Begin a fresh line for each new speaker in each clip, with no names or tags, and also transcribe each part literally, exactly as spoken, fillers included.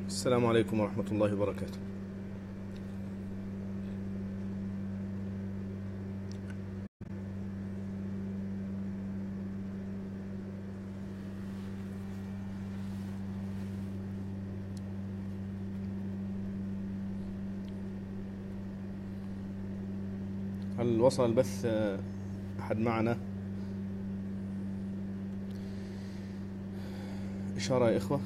السلام عليكم ورحمة الله وبركاته. هل وصل البث أحد معنا؟ إشارة يا إخوة.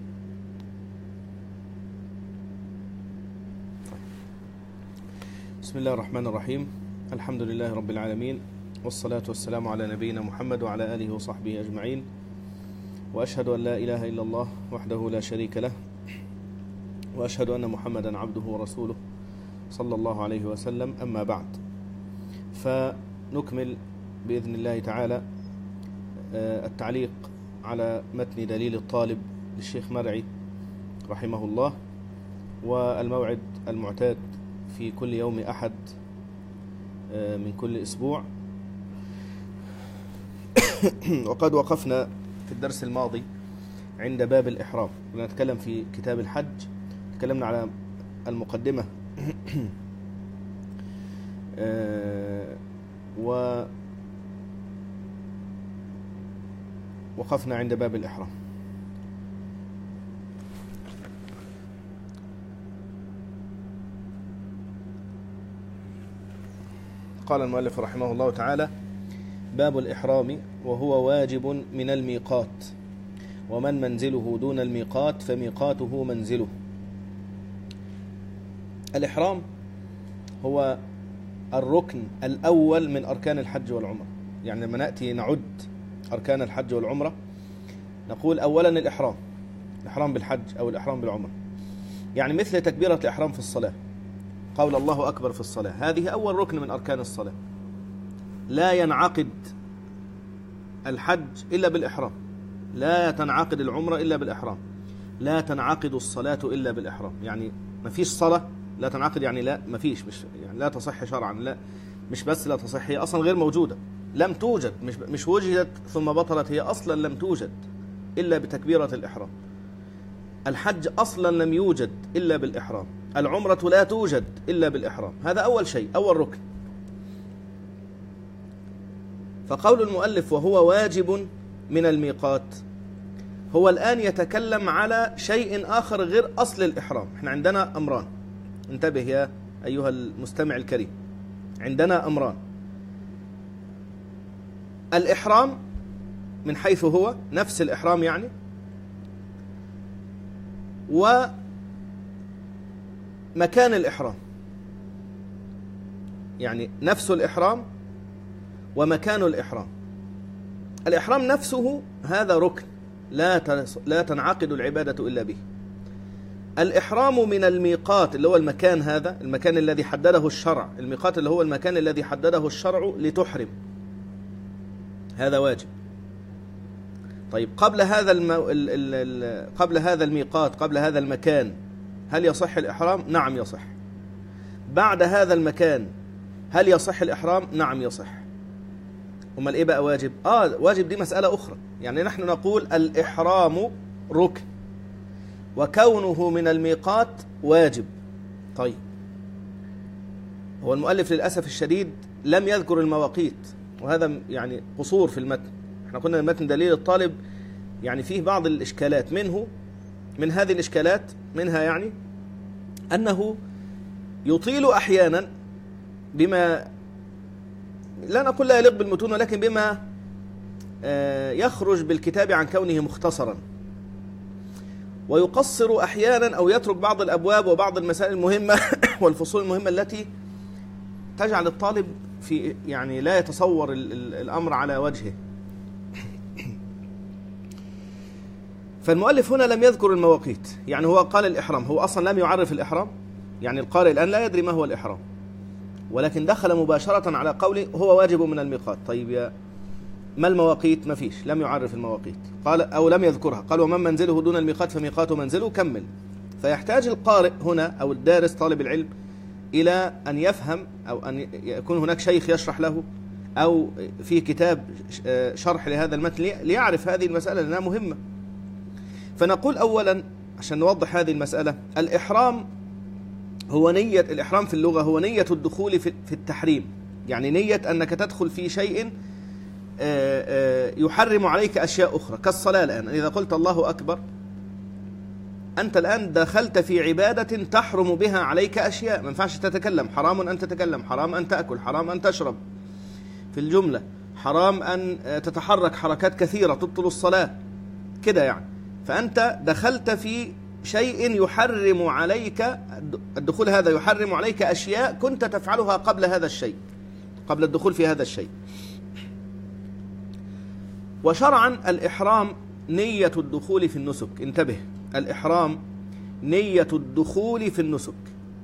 بسم الله الرحمن الرحيم. الحمد لله رب العالمين، والصلاة والسلام على نبينا محمد وعلى آله وصحبه أجمعين، وأشهد أن لا إله إلا الله وحده لا شريك له، وأشهد أن محمدا عبده ورسوله صلى الله عليه وسلم. أما بعد، فنكمل بإذن الله تعالى التعليق على متن دليل الطالب للشيخ مرعي رحمه الله، والموعد المعتاد في كل يوم أحد من كل أسبوع. وقد وقفنا في الدرس الماضي عند باب الإحرام، ونتكلم في كتاب الحج. تكلمنا على المقدمة ووقفنا عند باب الإحرام. قال المؤلف رحمه الله تعالى: باب الإحرام، وهو واجب من الميقات، ومن منزله دون الميقات فميقاته منزله. الإحرام هو الركن الأول من أركان الحج والعمرة. يعني لما نأتي نعد أركان الحج والعمرة نقول أولا الإحرام، الإحرام بالحج أو الإحرام بالعمرة. يعني مثل تكبيرة الإحرام في الصلاة، قول الله أكبر في الصلاة، هذه أول ركن من أركان الصلاة. لا ينعقد الحج إلا بالإحرام، لا تنعقد العمرة إلا بالإحرام، لا تنعقد الصلاة إلا بالإحرام. يعني ما فيش صلاة لا تنعقد، يعني لا ما فيش، مش يعني لا تصح شرعا، لا مش بس لا تصح، هي أصلا غير موجودة، لم توجد، مش مش وجدت ثم بطلت، هي أصلا لم توجد إلا بتكبيرة الإحرام. الحج أصلا لم يوجد إلا بالإحرام، العمرة لا توجد إلا بالإحرام. هذا أول شيء، أول ركن. فقول المؤلف وهو واجب من الميقات، هو الآن يتكلم على شيء آخر غير أصل الإحرام. احنا عندنا أمران، انتبه يا أيها المستمع الكريم، عندنا أمران: الإحرام من حيث هو نفس الإحرام يعني، ومكان الإحرام، يعني نفس الإحرام ومكان الإحرام. الإحرام نفسه هذا ركن لا لا تنعقد العبادة إلا به. الإحرام من الميقات اللي هو المكان، هذا المكان الذي حدده الشرع، الميقات اللي هو المكان الذي حدده الشرع لتحرم، هذا واجب. طيب قبل هذا المو... ال... ال... قبل هذا الميقات، قبل هذا المكان، هل يصح الإحرام؟ نعم يصح. بعد هذا المكان هل يصح الإحرام؟ نعم يصح. أمال إيه بقى واجب؟ آه واجب دي مسألة أخرى. يعني نحن نقول الإحرام ركن، وكونه من الميقات واجب. طيب هو المؤلف للأسف الشديد لم يذكر المواقيت، وهذا يعني قصور في المتن. احنا قلنا المتن دليل الطالب يعني فيه بعض الإشكالات، منه من هذه الإشكالات منها يعني أنه يطيل أحيانا بما لا نقول لا يليق بالمتون، ولكن بما يخرج بالكتاب عن كونه مختصرا، ويقصر أحيانا أو يترك بعض الأبواب وبعض المسائل المهمة والفصول المهمة التي تجعل الطالب في يعني لا يتصور الأمر على وجهه. فالمؤلف هنا لم يذكر المواقيت. يعني هو قال الإحرام، هو أصلا لم يعرف الإحرام، يعني القارئ الآن لا يدري ما هو الإحرام، ولكن دخل مباشرة على قوله هو واجب من الميقات. طيب يا ما المواقيت؟ ما فيش، لم يعرف المواقيت، قال أو لم يذكرها. قال ومن منزله دون الميقات فميقاته منزله، كمل. فيحتاج القارئ هنا أو الدارس طالب العلم إلى أن يفهم، أو أن يكون هناك شيخ يشرح له، أو في كتاب شرح لهذا المتن ليعرف هذه المسألة لأنها مهمة. فنقول أولا عشان نوضح هذه المسألة. الإحرام هو نية، الإحرام في اللغة هو نية الدخول في التحريم، يعني نية أنك تدخل في شيء يحرم عليك أشياء أخرى، كالصلاة الآن. إذا قلت الله أكبر أنت الآن دخلت في عبادة تحرم بها عليك أشياء، ما ينفعش تتكلم، حرام أن تتكلم، حرام أن تأكل، حرام أن تشرب في الجملة، حرام أن تتحرك حركات كثيرة تبطل الصلاة كده يعني. فأنت دخلت في شيء يحرم عليك، الدخول هذا يحرم عليك أشياء كنت تفعلها قبل هذا الشيء، قبل الدخول في هذا الشيء. وشرعا الإحرام نية الدخول في النسك، انتبه، الإحرام نية الدخول في النسك.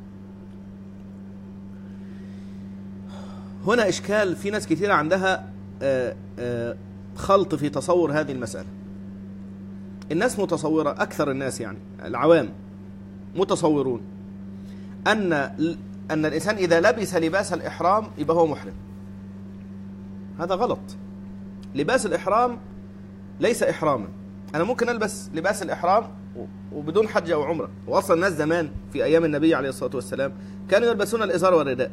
هنا إشكال، في ناس كثيرة عندها خلط في تصور هذه المسألة. الناس متصورة، أكثر الناس يعني العوام متصورون أن أن الإنسان إذا لبس لباس الإحرام يبقى هو محرم. هذا غلط. لباس الإحرام ليس إحراما. أنا ممكن ألبس لباس الإحرام وبدون حج أو عمرة، وأصلا الناس زمان في أيام النبي عليه الصلاة والسلام كانوا يلبسون الإزار والرداء،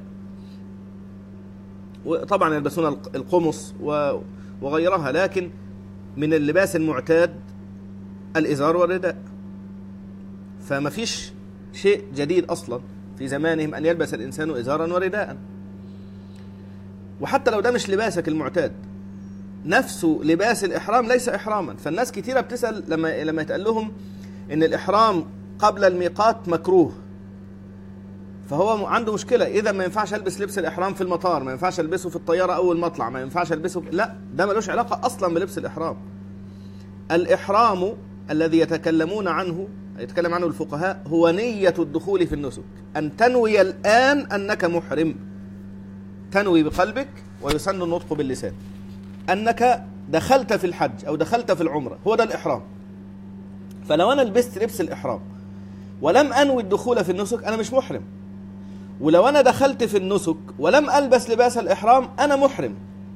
وطبعا يلبسون القمص وغيرها، لكن من اللباس المعتاد الإزار والرداء. فما فيش شيء جديد أصلا في زمانهم أن يلبس الإنسان إزارا ورداء. وحتى لو ده مش لباسك المعتاد، نفسه لباس الإحرام ليس إحراما. فالناس كتيرة بتسأل لما لما يتقال لهم إن الإحرام قبل الميقات مكروه، فهو عنده مشكلة. إذا ما ينفعش ألبس لبس الإحرام في المطار، ما ينفعش ألبسه في الطيارة أول ما أطلع، ما ينفعش ألبسه، لا، ده ملوش علاقة أصلا بلبس الإحرام. الإحرام الذي يتكلمون عنه، يتكلم عنه الفقهاء، هو نية الدخول في النسك، أن تنوي الآن أنك محرم، تنوي بقلبك ويسن النطق باللسان أنك دخلت في الحج أو دخلت في العمرة، هو ده الإحرام. فلو أنا لبست لبس الإحرام ولم أنوي الدخول في النسك أنا مش محرم، ولو أنا دخلت في النسك ولم ألبس لباس الإحرام أنا محرم.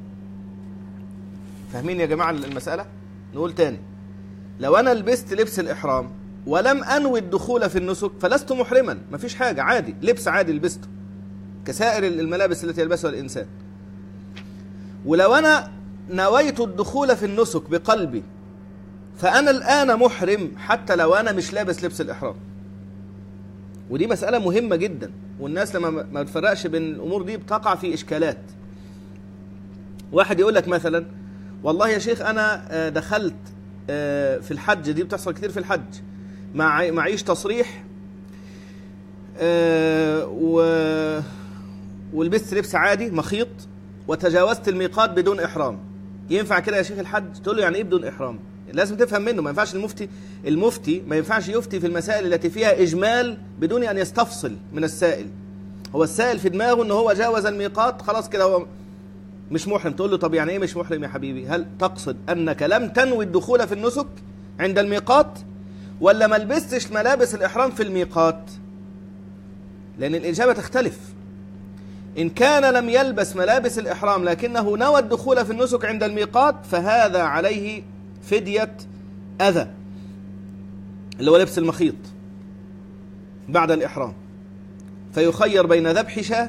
فاهمين يا جماعة المسألة؟ نقول تاني، لو أنا لبست لبس الإحرام ولم أنوي الدخول في النسك فلست محرما، مفيش حاجة، عادي، لبس عادي لبسته كسائر الملابس التي يلبسها الإنسان. ولو أنا نويت الدخول في النسك بقلبي فأنا الآن محرم حتى لو أنا مش لابس لبس الإحرام. ودي مسألة مهمة جدا، والناس لما ما بتفرقش بين الأمور دي بتقع في إشكالات. واحد يقول لك مثلا والله يا شيخ أنا دخلت في الحج، دي بتحصل كتير في الحج، معيش تصريح ولبست لبس عادي مخيط وتجاوزت الميقات بدون إحرام، ينفع كده يا شيخ الحج؟ تقول له يعني إيه بدون إحرام؟ لازم تفهم منه. ما ينفعش المفتي المفتي ما ينفعش يفتي في المسائل التي فيها إجمال بدون أن يستفصل من السائل. هو السائل في دماغه إن هو جاوز الميقات خلاص كده هو مش محرم. تقول له طب يعني إيه مش محرم يا حبيبي؟ هل تقصد أنك لم تنوي الدخول في النسك عند الميقات، ولا ما لبستش ملابس الإحرام في الميقات؟ لأن الإجابة تختلف. إن كان لم يلبس ملابس الإحرام لكنه نوى الدخول في النسك عند الميقات فهذا عليه فدية أذى، اللي هو لبس المخيط بعد الإحرام، فيخير بين ذبح شاة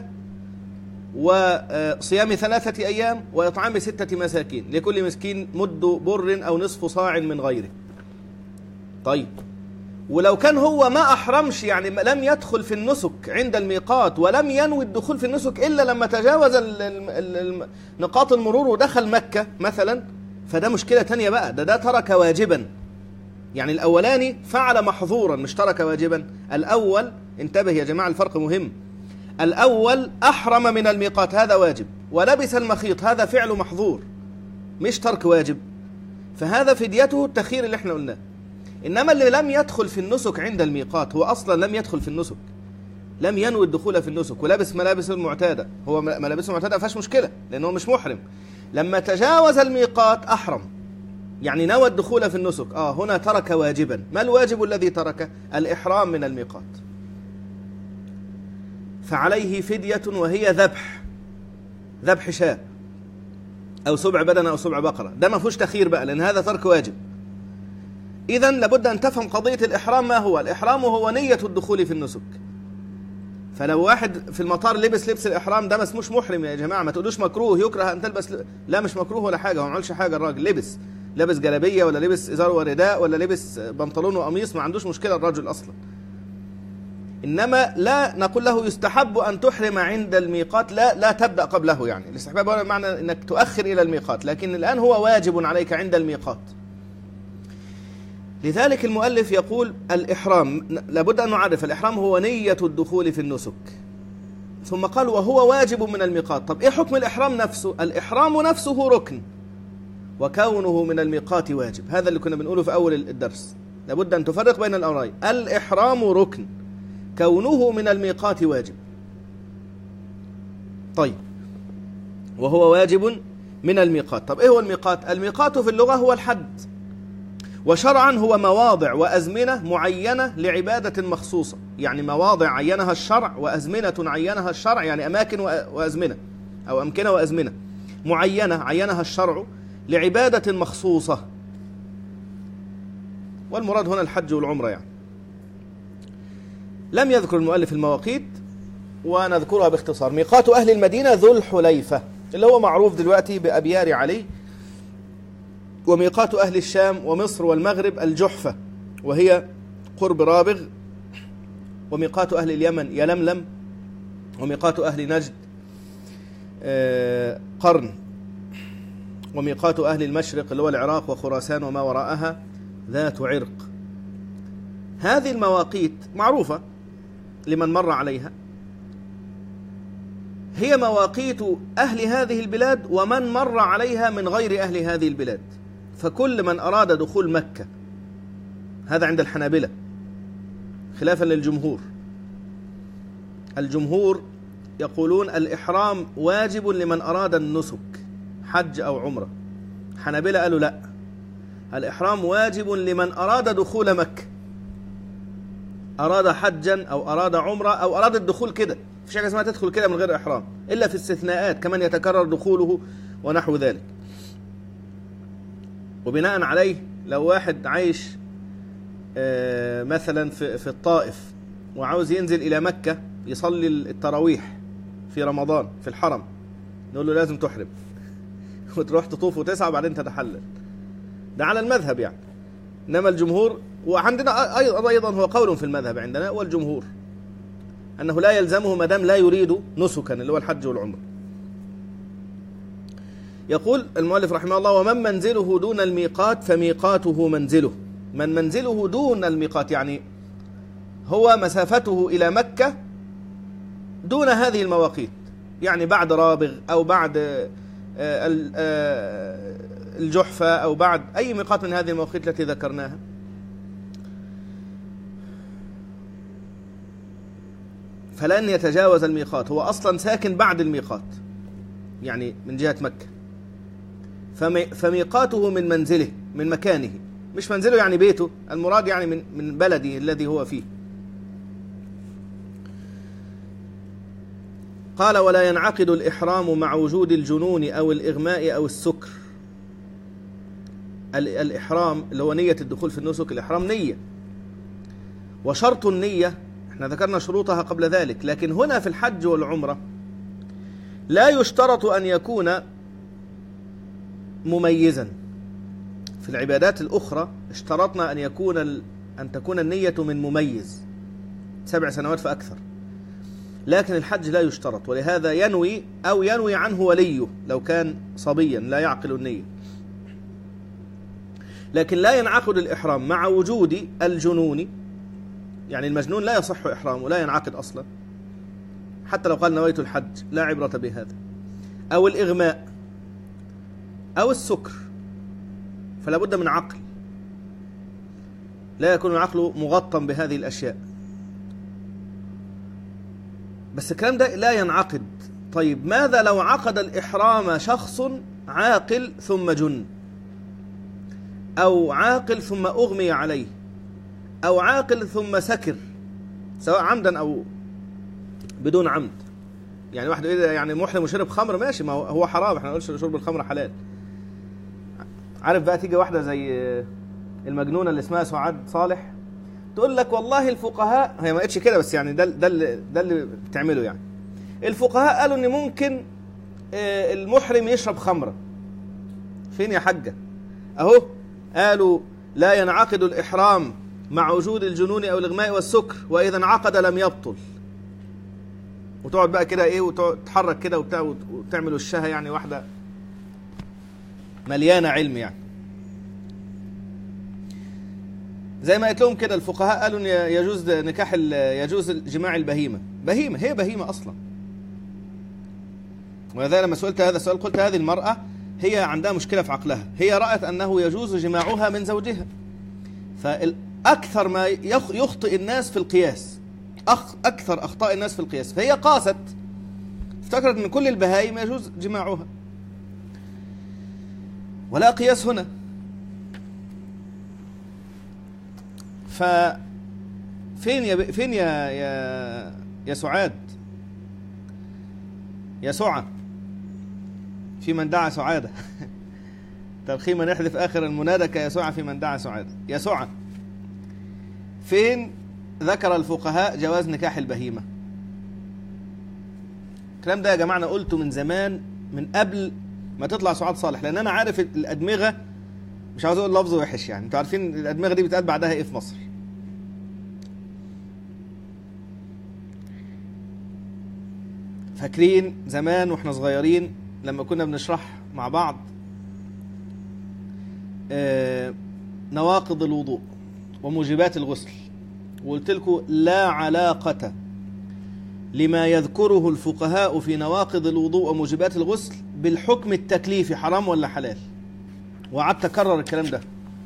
وصيام ثلاثة أيام وإطعام ستة مساكين، لكل مسكين مد بر أو نصف صاع من غيره. طيب، ولو كان هو ما أحرمش، يعني لم يدخل في النسك عند الميقات ولم ينوي الدخول في النسك إلا لما تجاوز نقاط المرور ودخل مكة مثلا، فده مشكلة تانية بقى، ده ده ترك واجبا. يعني الأولاني فعل محظورا مش ترك واجبا. الأول، انتبه يا جماعة الفرق مهم، الأول أحرم من الميقات هذا واجب، ولبس المخيط هذا فعل محظور مش ترك واجب، فهذا فديته التخيير اللي احنا قلناه. إنما اللي لم يدخل في النسك عند الميقات هو أصلا لم يدخل في النسك، لم ينوي الدخول في النسك ولبس ملابس المعتادة، هو ملابس المعتادة فيهاش مشكلة لأنه مش محرم. لما تجاوز الميقات أحرم، يعني نوى الدخول في النسك، آه هنا ترك واجبا. ما الواجب الذي تركه؟ الإحرام من الميقات، فعليه فدية وهي ذبح ذبح شاة أو سبع بدنة أو سبع بقرة. ده ما فيهوش تخيير بقى لأن هذا ترك واجب. إذن لابد أن تفهم قضية الإحرام. ما هو الإحرام؟ هو نية الدخول في النسك. فلو واحد في المطار لبس لبس الإحرام ده ما اسموش محرم يا جماعة. ما تقولوش مكروه يكره أن تلبس ل... لا مش مكروه ولا حاجة، هو ما عملش حاجة. الراجل لبس لبس جلابية ولا لبس إزار ورداء ولا لبس بنطلون وقميص، ما عندوش مشكلة الرجل أصلا. إنما لا نقول له يستحب أن تحرم عند الميقات، لا لا تبدأ قبله. يعني الاستحباب هو معنى أنك تؤخر إلى الميقات، لكن الآن هو واجب عليك عند الميقات. لذلك المؤلف يقول الإحرام لابد أن نعرف الإحرام هو نية الدخول في النسك. ثم قال وهو واجب من الميقات. طب إيه حكم الإحرام نفسه؟ الإحرام نفسه ركن، وكونه من الميقات واجب. هذا اللي كنا بنقوله في أول الدرس. لابد أن تفرق بين الأمرين. الإحرام ركن، كونه من الميقات واجب. طيب، وهو واجب من الميقات. طب إيه هو الميقات؟ الميقات في اللغة هو الحد، وشرعا هو مواضع وأزمنة معينة لعبادة مخصوصة. يعني مواضع عينها الشرع وأزمنة عينها الشرع، يعني أماكن وأزمنة أو أمكنة وأزمنة معينة عينها الشرع لعبادة مخصوصة. والمراد هنا الحج والعمرة. يعني لم يذكر المؤلف المواقيت ونذكرها باختصار. ميقات أهل المدينة ذو الحليفة اللي هو معروف دلوقتي بأبيار علي، وميقات أهل الشام ومصر والمغرب الجحفة وهي قرب رابغ، وميقات أهل اليمن يلملم، وميقات أهل نجد قرن، وميقات أهل المشرق اللي هو العراق وخراسان وما وراءها ذات عرق. هذه المواقيت معروفة لمن مر عليها، هي مواقيت أهل هذه البلاد ومن مر عليها من غير أهل هذه البلاد. فكل من أراد دخول مكة، هذا عند الحنابلة خلافا للجمهور. الجمهور يقولون الإحرام واجب لمن أراد النسك حج أو عمرة. حنابلة قالوا لا، الإحرام واجب لمن أراد دخول مكة، أراد حجا أو أراد عمرة أو أراد الدخول كده. مفيش حاجة اسمها تدخل كده من غير إحرام، إلا في استثناءات كمان يتكرر دخوله ونحو ذلك. وبناء عليه لو واحد عايش مثلا في الطائف وعاوز ينزل إلى مكة يصلي التراويح في رمضان في الحرم، نقول له لازم تحرم وتروح تطوف وتسعى وبعدين تتحلل. ده على المذهب يعني. إنما الجمهور، وعندنا أيضا هو قول في المذهب عندنا والجمهور، أنه لا يلزمه ما دام لا يريد نسكا اللي هو الحج والعمرة. يقول المؤلف رحمه الله ومن منزله دون الميقات فميقاته منزله. من منزله دون الميقات يعني هو مسافته إلى مكة دون هذه المواقيت، يعني بعد رابغ أو بعد الجحفة أو بعد أي ميقات من هذه المواقيت التي ذكرناها. فلن يتجاوز الميقات، هو أصلا ساكن بعد الميقات يعني من جهة مكة، فميقاته من منزله من مكانه، مش منزله يعني بيته، المراد يعني من من بلده الذي هو فيه. قال ولا ينعقد الإحرام مع وجود الجنون أو الإغماء أو السكر. الإحرام اللي هو نية الدخول في النسك، الإحرام نية، وشرط النية احنا ذكرنا شروطها قبل ذلك، لكن هنا في الحج والعمرة لا يشترط أن يكون مميزا. في العبادات الأخرى اشترطنا أن يكون أن تكون النية من مميز سبع سنوات فأكثر، لكن الحج لا يشترط، ولهذا ينوي أو ينوي عنه وليه لو كان صبيا لا يعقل النية. لكن لا ينعقد الإحرام مع وجود الجنون، يعني المجنون لا يصح إحرامه، لا ينعقد أصلا حتى لو قال نويت الحج، لا عبرة بهذا. أو الإغماء أو السكر، فلا بد من عقل، لا يكون العقل مغطى بهذه الأشياء. بس الكلام ده لا ينعقد. طيب ماذا لو عقد الإحرام شخص عاقل ثم جن، أو عاقل ثم أغمي عليه، أو عاقل ثم سكر سواء عمدا أو بدون عمد؟ يعني واحد يعني محرم وشرب خمر ماشي، ما هو حرام، احنا نقولش شرب الخمر حلال. عارف بقى تيجي واحدة زي المجنونة اللي اسمها سعاد صالح، تقول لك والله الفقهاء، هي ما قالتش كده بس يعني ده ده اللي ده اللي بتعمله يعني. الفقهاء قالوا ان ممكن المحرم يشرب خمرة. فين يا حاجة؟ اهو قالوا لا ينعقد الإحرام مع وجود الجنون أو الإغماء والسكر، وإذا انعقد لم يبطل. وتقعد بقى كده إيه وتتحرك كده وبتاع وتعمل وشها يعني واحدة مليانة علم يعني. زي ما قلت لهم كده الفقهاء قالوا إن يجوز نكاح يجوز جماع البهيمة. بهيمة هي بهيمة أصلا. ولذلك لما سئلت هذا السؤال قلت هذه المرأة هي عندها مشكلة في عقلها، هي رأت أنه يجوز جماعها من زوجها. فأكثر ما يخطئ الناس في القياس، أكثر أخطاء الناس في القياس، فهي قاست افتكرت أن كل البهائم يجوز جماعها، ولا قياس هنا. ففين يا فين يا يا يا سعاد يا سعى في من دعا سعادة ترخيما نحذف آخر المنادى يا سعى في من دعا سعادة. يا سعى فين ذكر الفقهاء جواز نكاح البهيمة؟ الكلام ده يا جماعة أنا قلته من زمان، من قبل ما تطلع سعاد صالح، لأن أنا عارف الأدمغة، مش عاوز أقول لفظ وحش يعني، أنتوا عارفين الأدمغة دي بتقال بعدها إيه في مصر. فاكرين زمان وإحنا صغيرين لما كنا بنشرح مع بعض آه نواقض الوضوء وموجبات الغسل، وقلت لكم لا علاقة لما يذكره الفقهاء في نواقض الوضوء وموجبات الغسل بالحكم التكليفي حرام ولا حلال، وقعدت أكرر الكلام ده.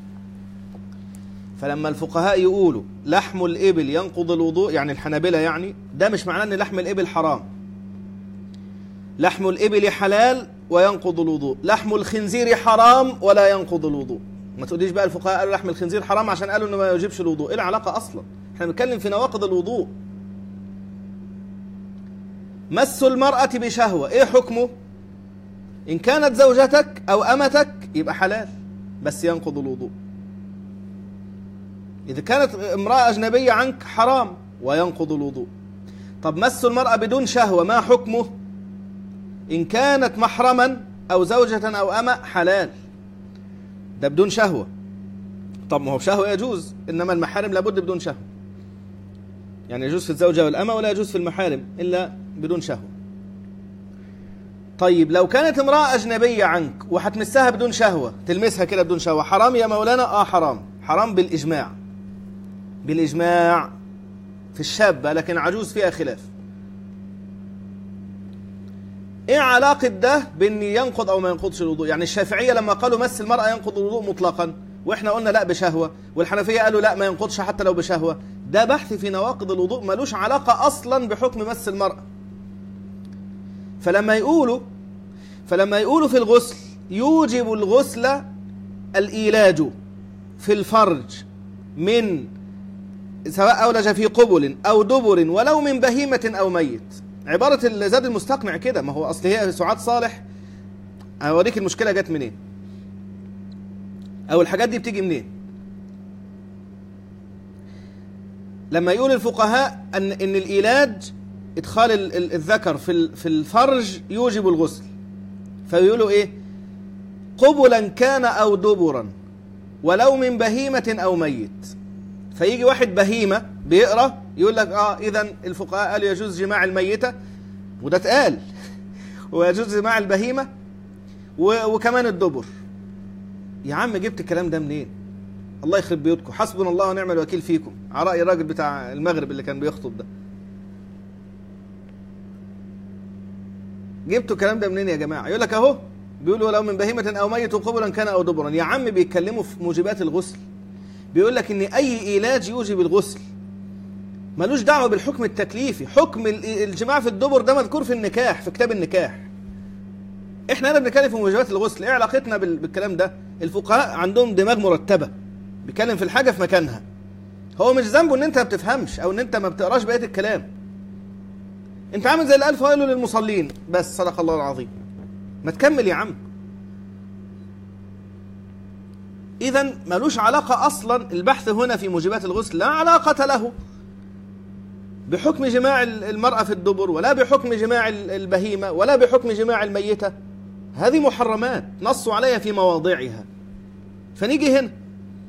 فلما الفقهاء يقولوا لحم الإبل ينقض الوضوء، يعني الحنابلة يعني، ده مش معناه أن لحم الإبل حرام. لحم الإبل حلال وينقض الوضوء، لحم الخنزير حرام ولا ينقض الوضوء. ما تقوليش بقى الفقهاء قالوا لحم الخنزير حرام عشان قالوا انه ما يجيبش الوضوء. ايه العلاقه اصلا؟ احنا بنتكلم في نواقض الوضوء. مس المرأة بشهوة ايه حكمه؟ ان كانت زوجتك او امتك يبقى حلال بس ينقض الوضوء. اذا كانت امرأة اجنبية عنك حرام وينقض الوضوء. طب مس المرأة بدون شهوة ما حكمه؟ ان كانت محرما او زوجة او امة حلال، ده بدون شهوة. طب ما هو شهوة يجوز، إنما المحارم لابد بدون شهوة. يعني يجوز في الزوجة والأمة ولا يجوز في المحارم إلا بدون شهوة. طيب لو كانت امرأة أجنبية عنك وهتمسها بدون شهوة، تلمسها كده بدون شهوة، حرام يا مولانا؟ آه حرام، حرام بالإجماع، بالإجماع في الشابة، لكن عجوز فيها خلاف. ايه علاقة ده بان ينقض او ما ينقضش الوضوء؟ يعني الشافعية لما قالوا مس المرأة ينقض الوضوء مطلقا، واحنا قلنا لا بشهوة، والحنفية قالوا لا ما ينقضش حتى لو بشهوة. ده بحث في نواقض الوضوء ملوش علاقة اصلا بحكم مس المرأة. فلما يقولوا فلما يقولوا في الغسل يوجب الغسل الإيلاج في الفرج من سواء أولج في قبل أو دبر ولو من بهيمة أو ميت. عبارة الزاد المستقنع كده، ما هو أصل هي سعاد صالح. هوريك المشكلة جت منين أو الحاجات دي بتيجي منين. لما يقول الفقهاء أن إن الإيلاج إدخال الذكر في في الفرج يوجب الغسل، فيقولوا إيه؟ قبلا كان أو دبرا ولو من بهيمة أو ميت. فيجي واحد بهيمة بيقرأ يقول لك اه اذا الفقهاء قالوا يجوز جماع الميتة، وده اتقال، ويجوز جماع البهيمة وكمان الدبر. يا عم جبت الكلام ده منين؟ الله يخرب بيوتكم، حسبنا الله ونعم الوكيل فيكم، على رأي الراجل بتاع المغرب اللي كان بيخطب ده. جبتوا الكلام ده منين يا جماعة؟ يقول لك اهو بيقولوا لو من بهيمة او ميت قبلا كان او دبرا. يا عم بيتكلموا في موجبات الغسل، بيقول لك ان اي علاج يوجب الغسل، ملوش دعوه بالحكم التكليفي. حكم الجماع في الدبر ده مذكور في النكاح، في كتاب النكاح. احنا هنا بنتكلم في موجبات الغسل. ايه علاقتنا بالكلام ده؟ الفقهاء عندهم دماغ مرتبه، بيتكلم في الحاجه في مكانها. هو مش ذنبه ان انت ما بتفهمش او ان انت ما بتقراش بقيه الكلام. انت عامل زي اللي قال فوائل للمصلين بس، صدق الله العظيم. ما تكمل يا عم. إذن ملوش علاقة أصلا البحث هنا في موجبات الغسل، لا علاقة له بحكم جماع المرأة في الدبر، ولا بحكم جماع البهيمة، ولا بحكم جماع الميتة. هذه محرمات نصوا عليها في مواضعها. فنيجي هنا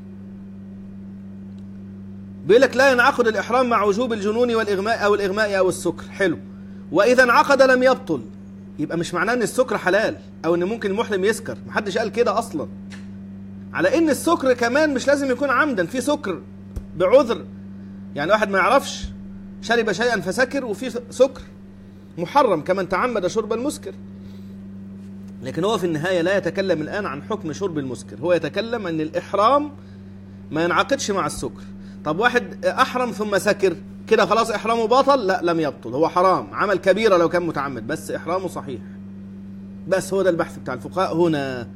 بيقول لك لا ينعقد الإحرام مع وجوب الجنون والإغماء أو الإغماء أو السكر. حلو. وإذا انعقد لم يبطل. يبقى مش معناه إن السكر حلال أو إن ممكن المحرم يسكر، محدش قال كده أصلا. على إن السكر كمان مش لازم يكون عمدا، في سكر بعذر، يعني واحد ما يعرفش شرب شيئا فسكر، وفي سكر محرم كمن تعمد شرب المسكر. لكن هو في النهاية لا يتكلم الآن عن حكم شرب المسكر، هو يتكلم أن الإحرام ما ينعقدش مع السكر. طب واحد أحرم ثم سكر، كده خلاص إحرامه باطل؟ لا، لم يبطل، هو حرام، عمل كبيرة لو كان متعمد، بس إحرامه صحيح. بس هو ده البحث بتاع الفقهاء هنا.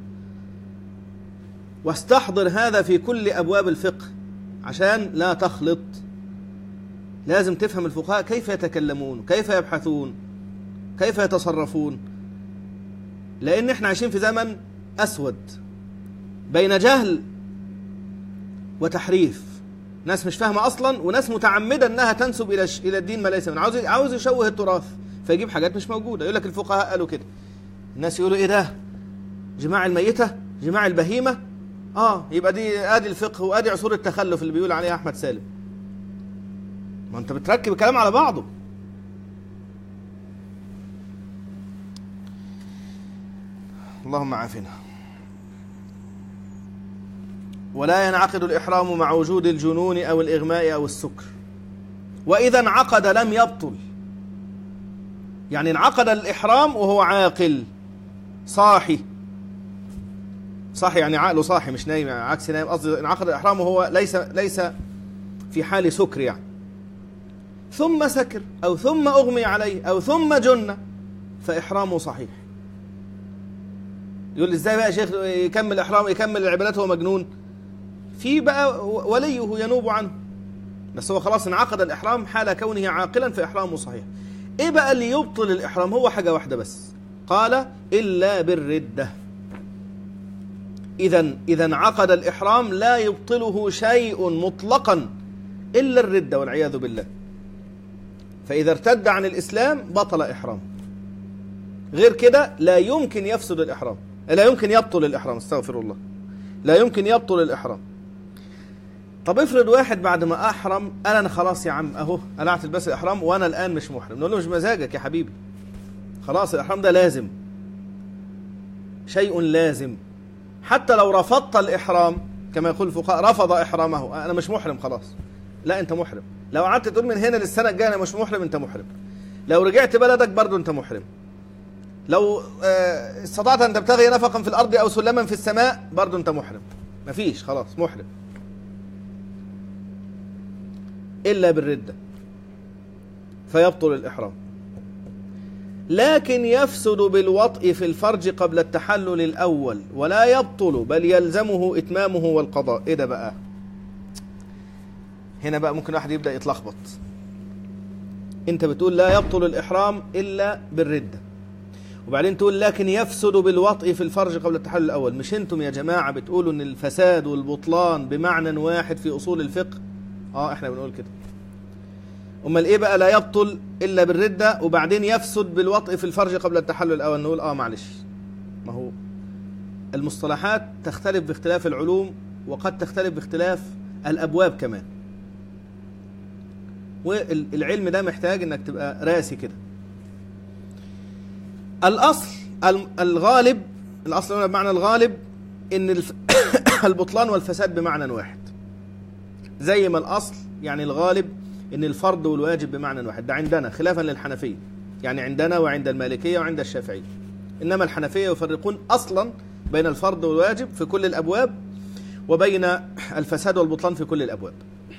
واستحضر هذا في كل أبواب الفقه عشان لا تخلط. لازم تفهم الفقهاء كيف يتكلمون، كيف يبحثون، كيف يتصرفون، لأن احنا عايشين في زمن أسود بين جهل وتحريف. ناس مش فاهمة أصلا، وناس متعمدة أنها تنسب إلى إلى الدين ما ليس منه، عاوز عاوز يشوه التراث فيجيب حاجات مش موجودة. يقول لك الفقهاء قالوا كده، الناس يقولوا إيه ده؟ جماع الميتة، جماع البهيمة، آه يبقى دي آدي الفقه وآدي عصور التخلف اللي بيقول عليها أحمد سالم. ما أنت بتركب الكلام على بعضه. اللهم عافنا. ولا ينعقد الإحرام مع وجود الجنون أو الإغماء أو السكر. وإذا انعقد لم يبطل، يعني انعقد الإحرام وهو عاقل صاحي، صاحي يعني عقله صاحي مش نايم، يعني عكس نايم، قصدي انعقد الإحرام وهو ليس ليس في حال سكر يعني، ثم سكر أو ثم أغمي عليه أو ثم جن، فإحرامه صحيح. يقول لي ازاي بقى يا شيخ يكمل إحرام يكمل العبادات وهو مجنون؟ في بقى وليه ينوب عنه، بس هو خلاص انعقد الإحرام حال كونه عاقلا فإحرامه صحيح. ايه بقى اللي يبطل الإحرام؟ هو حاجة واحدة بس، قال إلا بالردة. إذا إذا انعقد الإحرام لا يبطله شيء مطلقا إلا الردة والعياذ بالله. فإذا ارتد عن الإسلام بطل إحرام، غير كده لا يمكن يفسد الإحرام، لا يمكن يبطل الإحرام، استغفر الله، لا يمكن يبطل الإحرام. طب افرض واحد بعد ما أحرم قال أنا خلاص يا عم أهو قلعت البس الإحرام وأنا الآن مش محرم، نقول له مش مزاجك يا حبيبي، خلاص الإحرام ده لازم، شيء لازم. حتى لو رفضت الإحرام كما يقول الفقهاء، رفض إحرامه، أنا مش محرم خلاص، لا أنت محرم. لو قعدت تقول من هنا للسنة الجاية أنا مش محرم، أنت محرم. لو رجعت بلدك برضو أنت محرم. لو استطعت أن تبتغي نفقا في الأرض أو سلما في السماء برضو أنت محرم، مفيش، خلاص محرم. إلا بالردة فيبطل الإحرام. لكن يفسد بالوطء في الفرج قبل التحلل الأول، ولا يبطل بل يلزمه إتمامه والقضاء. إيه ده بقى؟ هنا بقى ممكن واحد يبدأ يتلخبط. أنت بتقول لا يبطل الإحرام إلا بالردة، وبعدين تقول لكن يفسد بالوطء في الفرج قبل التحلل الأول. مش أنتم يا جماعة بتقولوا أن الفساد والبطلان بمعنى واحد في أصول الفقه؟ آه إحنا بنقول كده. أمال إيه بقى لا يبطل إلا بالردة وبعدين يفسد بالوطء في الفرج قبل التحلل الأول؟ نقول آه معلش، ما هو المصطلحات تختلف باختلاف العلوم، وقد تختلف باختلاف الأبواب كمان، والعلم ده محتاج إنك تبقى راسي كده. الأصل الغالب، الأصل بمعنى الغالب إن البطلان والفساد بمعنى واحد، زي ما الأصل يعني الغالب إن الفرض والواجب بمعنى واحد. ده عندنا خلافا للحنفية، يعني عندنا وعند المالكية وعند الشافعية. إنما الحنفية يفرقون أصلا بين الفرض والواجب في كل الأبواب، وبين الفساد والبطلان في كل الأبواب،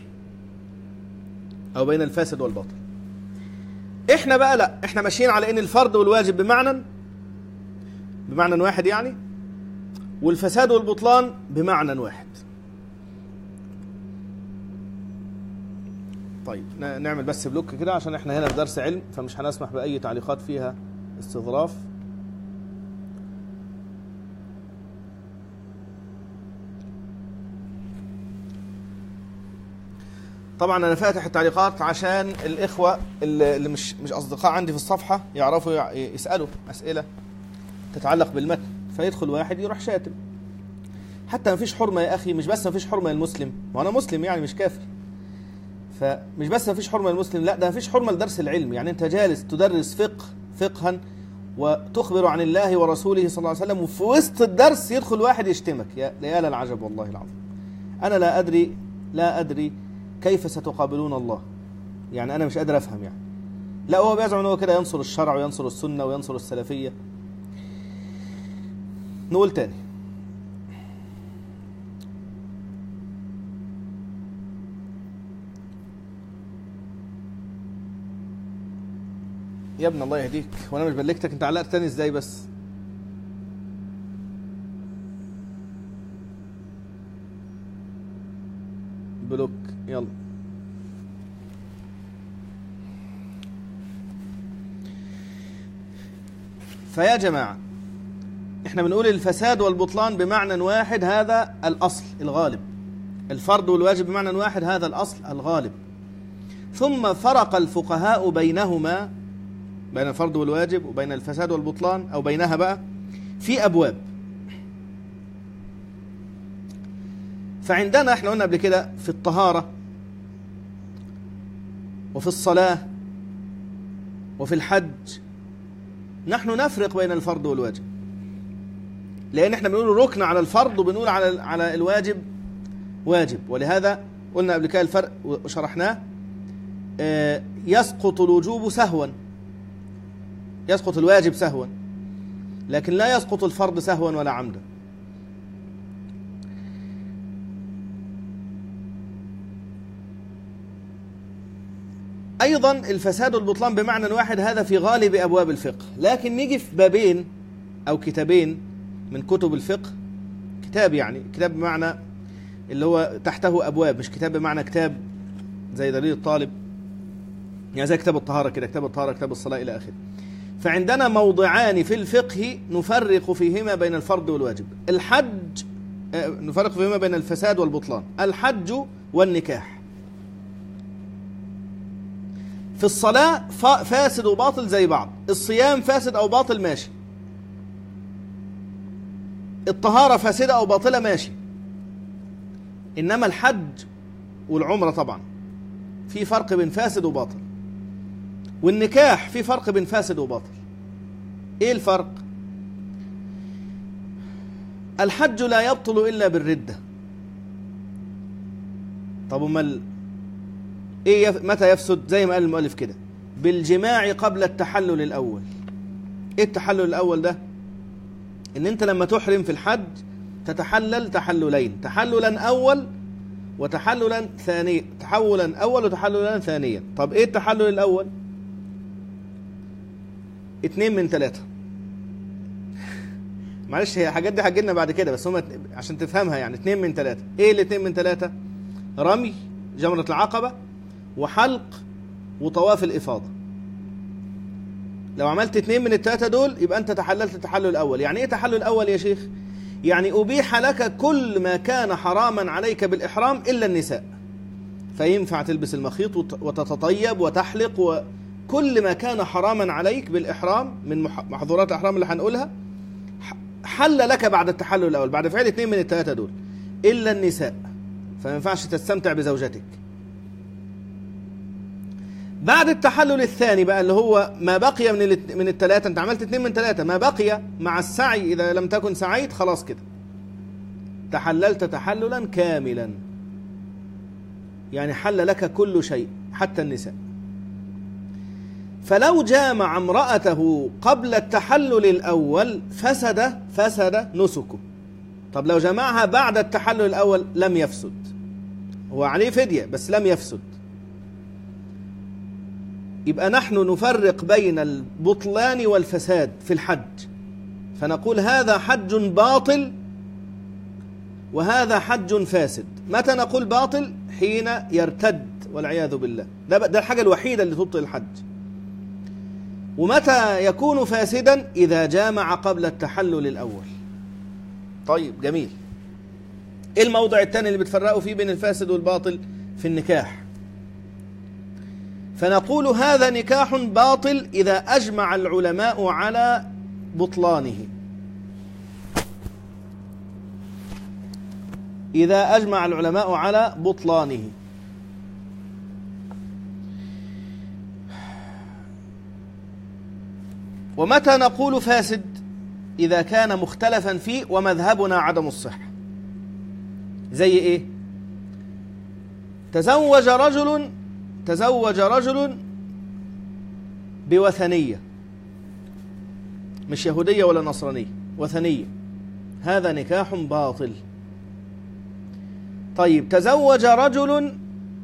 أو بين الفاسد والباطل. إحنا بقى لا، إحنا ماشيين على إن الفرض والواجب بمعنى بمعنى واحد يعني، والفساد والبطلان بمعنى واحد. طيب نعمل بس بلوك كده عشان احنا هنا في درس علم، فمش هنسمح بأي تعليقات فيها استظراف. طبعا أنا فاتح التعليقات عشان الإخوة اللي مش مش أصدقاء عندي في الصفحة يعرفوا يسألوا أسئلة تتعلق بالمتن، فيدخل واحد يروح شاتم. حتى ما فيش حرمة يا أخي، مش بس ما فيش حرمة للمسلم، وأنا مسلم يعني مش كافر، فمش بس ما فيش حرمة للمسلم، لا ده ما فيش حرمة لدرس العلم. يعني أنت جالس تدرس فقه فقها وتخبر عن الله ورسوله صلى الله عليه وسلم، وفي وسط الدرس يدخل واحد يشتمك. يا يا للعجب والله العظيم. أنا لا أدري لا أدري كيف ستقابلون الله، يعني أنا مش قادر أفهم. يعني لا هو بيزعم أنه كده ينصر الشرع وينصر السنة وينصر السلفية. نقول تاني، يا ابن الله يهديك، وانا مش بلغتك انت علقت تاني ازاي بس؟ بلوك يلا. فيا جماعة احنا بنقول الفساد والبطلان بمعنى واحد، هذا الأصل الغالب. الفرض والواجب بمعنى واحد، هذا الأصل الغالب. ثم فرق الفقهاء بينهما، بين الفرض والواجب وبين الفساد والبطلان، أو بينها بقى في أبواب. فعندنا احنا قلنا قبل كده في الطهارة وفي الصلاة وفي الحج نحن نفرق بين الفرض والواجب، لأن احنا بنقول ركن على الفرض وبنقول على على الواجب واجب. ولهذا قلنا قبل كده الفرق وشرحناه. اه يسقط الوجوب سهوا، يسقط الواجب سهوا، لكن لا يسقط الفرض سهوا ولا عمدا. أيضا الفساد والبطلان بمعنى واحد، هذا في غالب أبواب الفقه. لكن نيجي في بابين أو كتابين من كتب الفقه، كتاب يعني كتاب بمعنى اللي هو تحته أبواب، مش كتاب بمعنى كتاب زي دليل الطالب، يعني زي كتاب الطهارة كده، كتاب الطهارة كتاب الصلاة إلى آخره. فعندنا موضعان في الفقه نفرق فيهما بين الفرض والواجب. الحج نفرق فيهما بين الفساد والبطلان، الحج والنكاح. في الصلاة فاسد وباطل زي بعض، الصيام فاسد أو باطل ماشي، الطهارة فاسدة أو باطلة ماشي. إنما الحج والعمرة طبعا في فرق بين فاسد وباطل، والنكاح في فرق بين فاسد وباطل. ايه الفرق؟ الحج لا يبطل الا بالردة. طب امال ايه يف... متى يفسد؟ زي ما قال المؤلف كده، بالجماع قبل التحلل الاول. ايه التحلل الاول ده؟ ان انت لما تحرم في الحج تتحلل تحللين، تحللا اول وتحللا ثانيا، تحولا اول وتحللا ثانيا. طب ايه التحلل الاول؟ اتنين من تلاتة. معلش هي الحاجات دي هتجيلنا بعد كده، بس هم عشان تفهمها يعني اتنين من تلاتة. ايه الاتنين من تلاتة؟ رمي جمرة العقبة وحلق وطواف الإفاضة. لو عملت اتنين من التلاتة دول يبقى انت تحللت التحلل الأول. يعني ايه تحلل الأول يا شيخ؟ يعني أبيح لك كل ما كان حراما عليك بالإحرام إلا النساء، فينفع تلبس المخيط وتتطيب وتحلق، وكل ما كان حراما عليك بالإحرام من محظورات الإحرام اللي هنقولها حل لك بعد التحلل الأول، بعد فعل اثنين من الثلاثة دول، إلا النساء، فما ينفعش تستمتع بزوجتك. بعد التحلل الثاني بقى اللي هو ما بقي من من الثلاثة، انت عملت اثنين من ثلاثة، ما بقي مع السعي إذا لم تكن سعيت خلاص كده تحللت تحللا كاملا، يعني حل لك كل شيء حتى النساء. فلو جامع امرأته قبل التحلل الأول فسد فسد نسكه. طب لو جمعها بعد التحلل الأول لم يفسد، هو عليه فدية بس لم يفسد. يبقى نحن نفرق بين البطلان والفساد في الحج، فنقول هذا حج باطل وهذا حج فاسد. متى نقول باطل؟ حين يرتد والعياذ بالله، ده, ده الحاجة الوحيدة اللي تبطل الحج. ومتى يكون فاسدا؟ إذا جامع قبل التحلل الأول. طيب جميل. إيه الموضع الثاني اللي بتفرقوا فيه بين الفاسد والباطل؟ في النكاح. فنقول هذا نكاح باطل إذا أجمع العلماء على بطلانه، إذا أجمع العلماء على بطلانه. ومتى نقول فاسد؟ إذا كان مختلفا فيه ومذهبنا عدم الصحة. زي إيه؟ تزوج رجل تزوج رجل بوثنية، مش يهودية ولا نصرانية، وثنية، هذا نكاح باطل. طيب تزوج رجل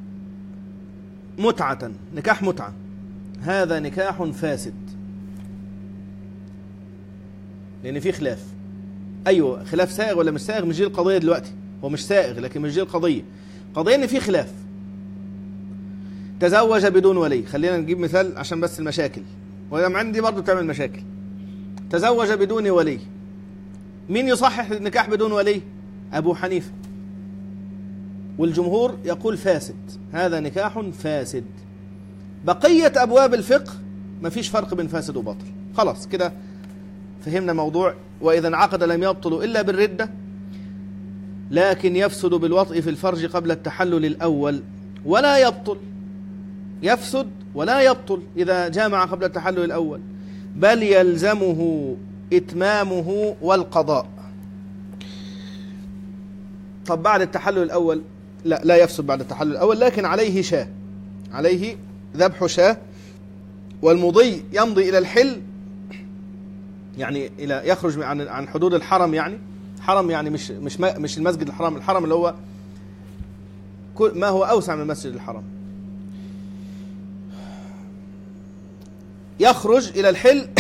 متعة، نكاح متعة، هذا نكاح فاسد، لأن في خلاف. أيوة، خلاف سائغ ولا مش سائغ؟ مش دي القضية دلوقتي، هو مش سائغ لكن مش دي القضية. قضية إن في خلاف. تزوج بدون ولي، خلينا نجيب مثال عشان بس المشاكل، وأنا عندي برضو تعمل مشاكل. تزوج بدون ولي، مين يصحح النكاح بدون ولي؟ أبو حنيفة، والجمهور يقول فاسد، هذا نكاح فاسد. بقية أبواب الفقه ما فيش فرق بين فاسد وباطل. خلاص كده فهمنا موضوع. وإذا انعقد لم يبطل إلا بالردة، لكن يفسد بالوطء في الفرج قبل التحلل الأول، ولا يبطل، يفسد ولا يبطل إذا جامع قبل التحلل الأول، بل يلزمه إتمامه والقضاء. طب بعد التحلل الأول؟ لا، لا يفسد بعد التحلل الأول، لكن عليه شاة، عليه ذبح شاة. والمضي يمضي إلى الحل، يعني إلى يخرج عن عن حدود الحرم، يعني حرم يعني مش مش مش المسجد الحرام، الحرم اللي هو ما هو أوسع من المسجد الحرام. يخرج إلى الحل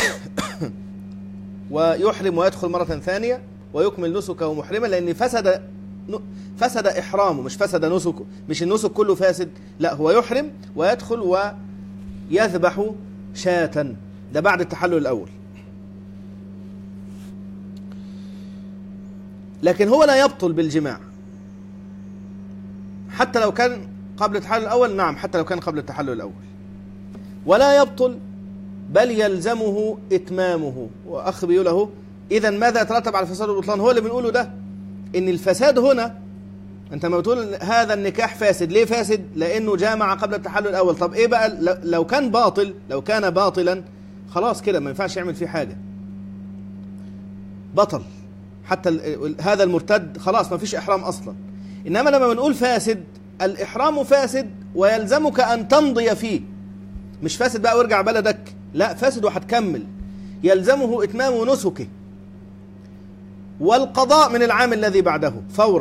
ويحرم ويدخل مرة ثانية ويكمل نسكه محرما، لأن فسد فسد إحرامه، مش فسد نسكه، مش النسك كله فاسد، لا، هو يحرم ويدخل ويذبح شاة، ده بعد التحلل الأول. لكن هو لا يبطل بالجماع حتى لو كان قبل التحلل الأول، نعم حتى لو كان قبل التحلل الأول، ولا يبطل بل يلزمه إتمامه. وأخ بيقول له إذا ماذا يترتب على الفساد والبطلان؟ هو اللي بنقوله ده، إن الفساد هنا، أنت ما بتقول هذا النكاح فاسد، ليه فاسد؟ لأنه جامع قبل التحلل الأول. طب إيه بقى لو كان باطل؟ لو كان باطلا خلاص كده ما ينفعش يعمل فيه حاجة، بطل، حتى هذا المرتد خلاص ما فيش إحرام أصلا. إنما لما بنقول فاسد، الإحرام فاسد ويلزمك أن تمضي فيه، مش فاسد بقى وارجع بلدك، لا، فاسد وهتكمل، يلزمه إتمام نسكه والقضاء من العام الذي بعده فورا.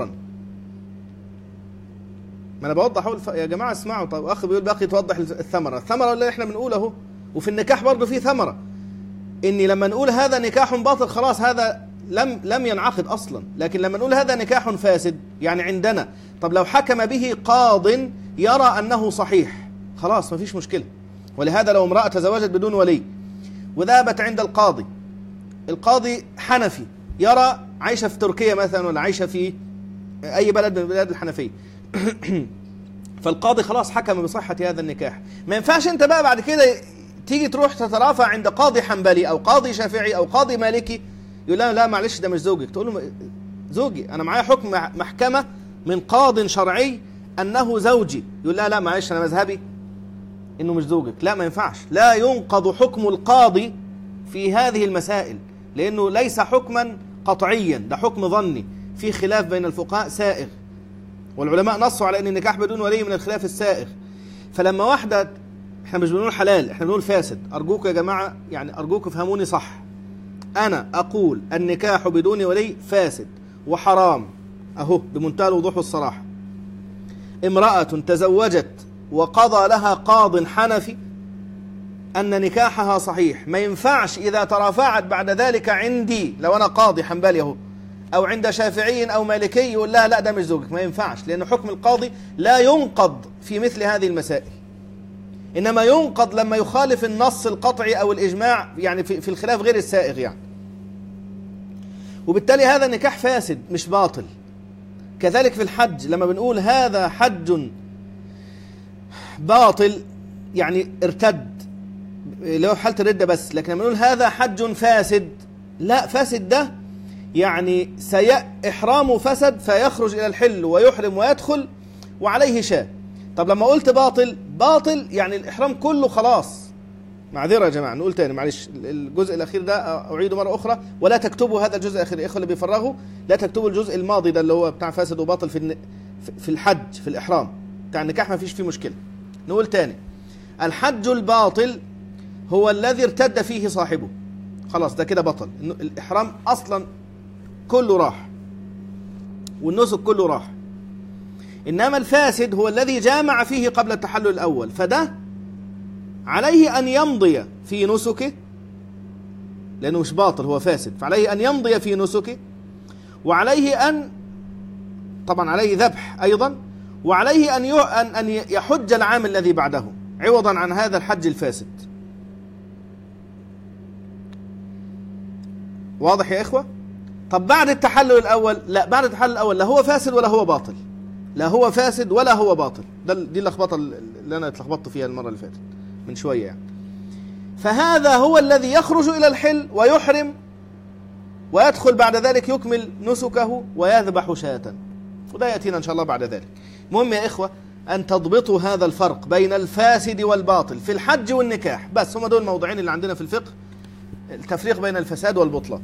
ما أنا بوضح أقول يا جماعة اسمعوا. طب أخ بيقول باقي توضح الثمرة، الثمرة اللي إحنا بنقوله، وفي النكاح برضه في ثمرة، إني لما نقول هذا نكاح باطل خلاص هذا لم لم ينعقد أصلا. لكن لما نقول هذا نكاح فاسد يعني عندنا، طب لو حكم به قاض يرى أنه صحيح خلاص ما فيش مشكلة. ولهذا لو امرأة تزوجت بدون ولي وذهبت عند القاضي، القاضي حنفي يرى، عايشة في تركيا مثلا ولا عايشة في أي بلد من البلاد الحنفية فالقاضي خلاص حكم بصحة هذا النكاح. ما ينفعش أنت بقى بعد كده تيجي تروح تترافع عند قاضي حنبلي أو قاضي شافعي أو قاضي مالكي، يقول لا لا معلش ده مش زوجك، تقول له زوجي، أنا معايا حكم محكمة من قاض شرعي أنه زوجي، يقول لا لا معلش أنا مذهبي إنه مش زوجك. لا، ما ينفعش، لا ينقض حكم القاضي في هذه المسائل، لأنه ليس حكما قطعيا، ده حكم ظني، في خلاف بين الفقهاء سائغ، والعلماء نصوا على أن النكاح بدون ولي من الخلاف السائغ. فلما واحدة، احنا مش بنقول حلال، احنا بنقول فاسد. أرجوك يا جماعة، يعني أرجوك افهموني صح، أنا أقول النكاح بدون ولي فاسد وحرام، أهو بمنتهى الوضوح والصراحة. امرأة تزوجت وقضى لها قاض حنفي أن نكاحها صحيح، ما ينفعش إذا ترافعت بعد ذلك عندي، لو أنا قاضي حنبلي أهو أو عند شافعي أو مالكي، يقول لا لا ده مش زوجك، ما ينفعش، لأن حكم القاضي لا ينقض في مثل هذه المسائل، إنما ينقض لما يخالف النص القطعي أو الإجماع، يعني في, في الخلاف غير السائغ يعني. وبالتالي هذا النكاح فاسد مش باطل. كذلك في الحج، لما بنقول هذا حج باطل يعني ارتد اللي هو حالة الردة بس. لكن لما نقول هذا حج فاسد، لا، فاسد ده يعني سي إحرامه فسد فيخرج إلى الحل ويحرم ويدخل وعليه شاة. طب لما قلت باطل، باطل يعني الإحرام كله خلاص. معذرة يا جماعة، نقول تاني معلش الجزء الأخير ده أعيده مرة أخرى، ولا تكتبوا هذا الجزء الأخير. الإخوة اللي بيفرغوا لا تكتبوا الجزء الماضي ده اللي هو بتاع فاسد وباطل في في الحج، في الإحرام بتاع النكاح ما فيش فيه مشكلة. نقول تاني، الحج الباطل هو الذي ارتد فيه صاحبه، خلاص ده كده بطل. الإحرام أصلا كله راح والنسك كله راح. إنما الفاسد هو الذي جامع فيه قبل التحلل الأول، فده عليه أن يمضي في نسكه لأنه مش باطل، هو فاسد، فعليه أن يمضي في نسكه، وعليه أن طبعا عليه ذبح أيضا، وعليه أن أن يحج العام الذي بعده عوضا عن هذا الحج الفاسد. واضح يا إخوة؟ طب بعد التحلل الأول، لا، بعد التحلل الأول لا هو فاسد ولا هو باطل، لا هو فاسد ولا هو باطل. ده دي اللخبطة اللي أنا اتلخبطت فيها المرة اللي فاتت من شوية يعني. فهذا هو الذي يخرج إلى الحل ويحرم ويدخل بعد ذلك يكمل نسكه ويذبح شاة، وده يأتينا إن شاء الله بعد ذلك. مهم يا إخوة أن تضبطوا هذا الفرق بين الفاسد والباطل في الحج والنكاح، بس هم دول الموضوعين اللي عندنا في الفقه، التفريق بين الفساد والبطلان.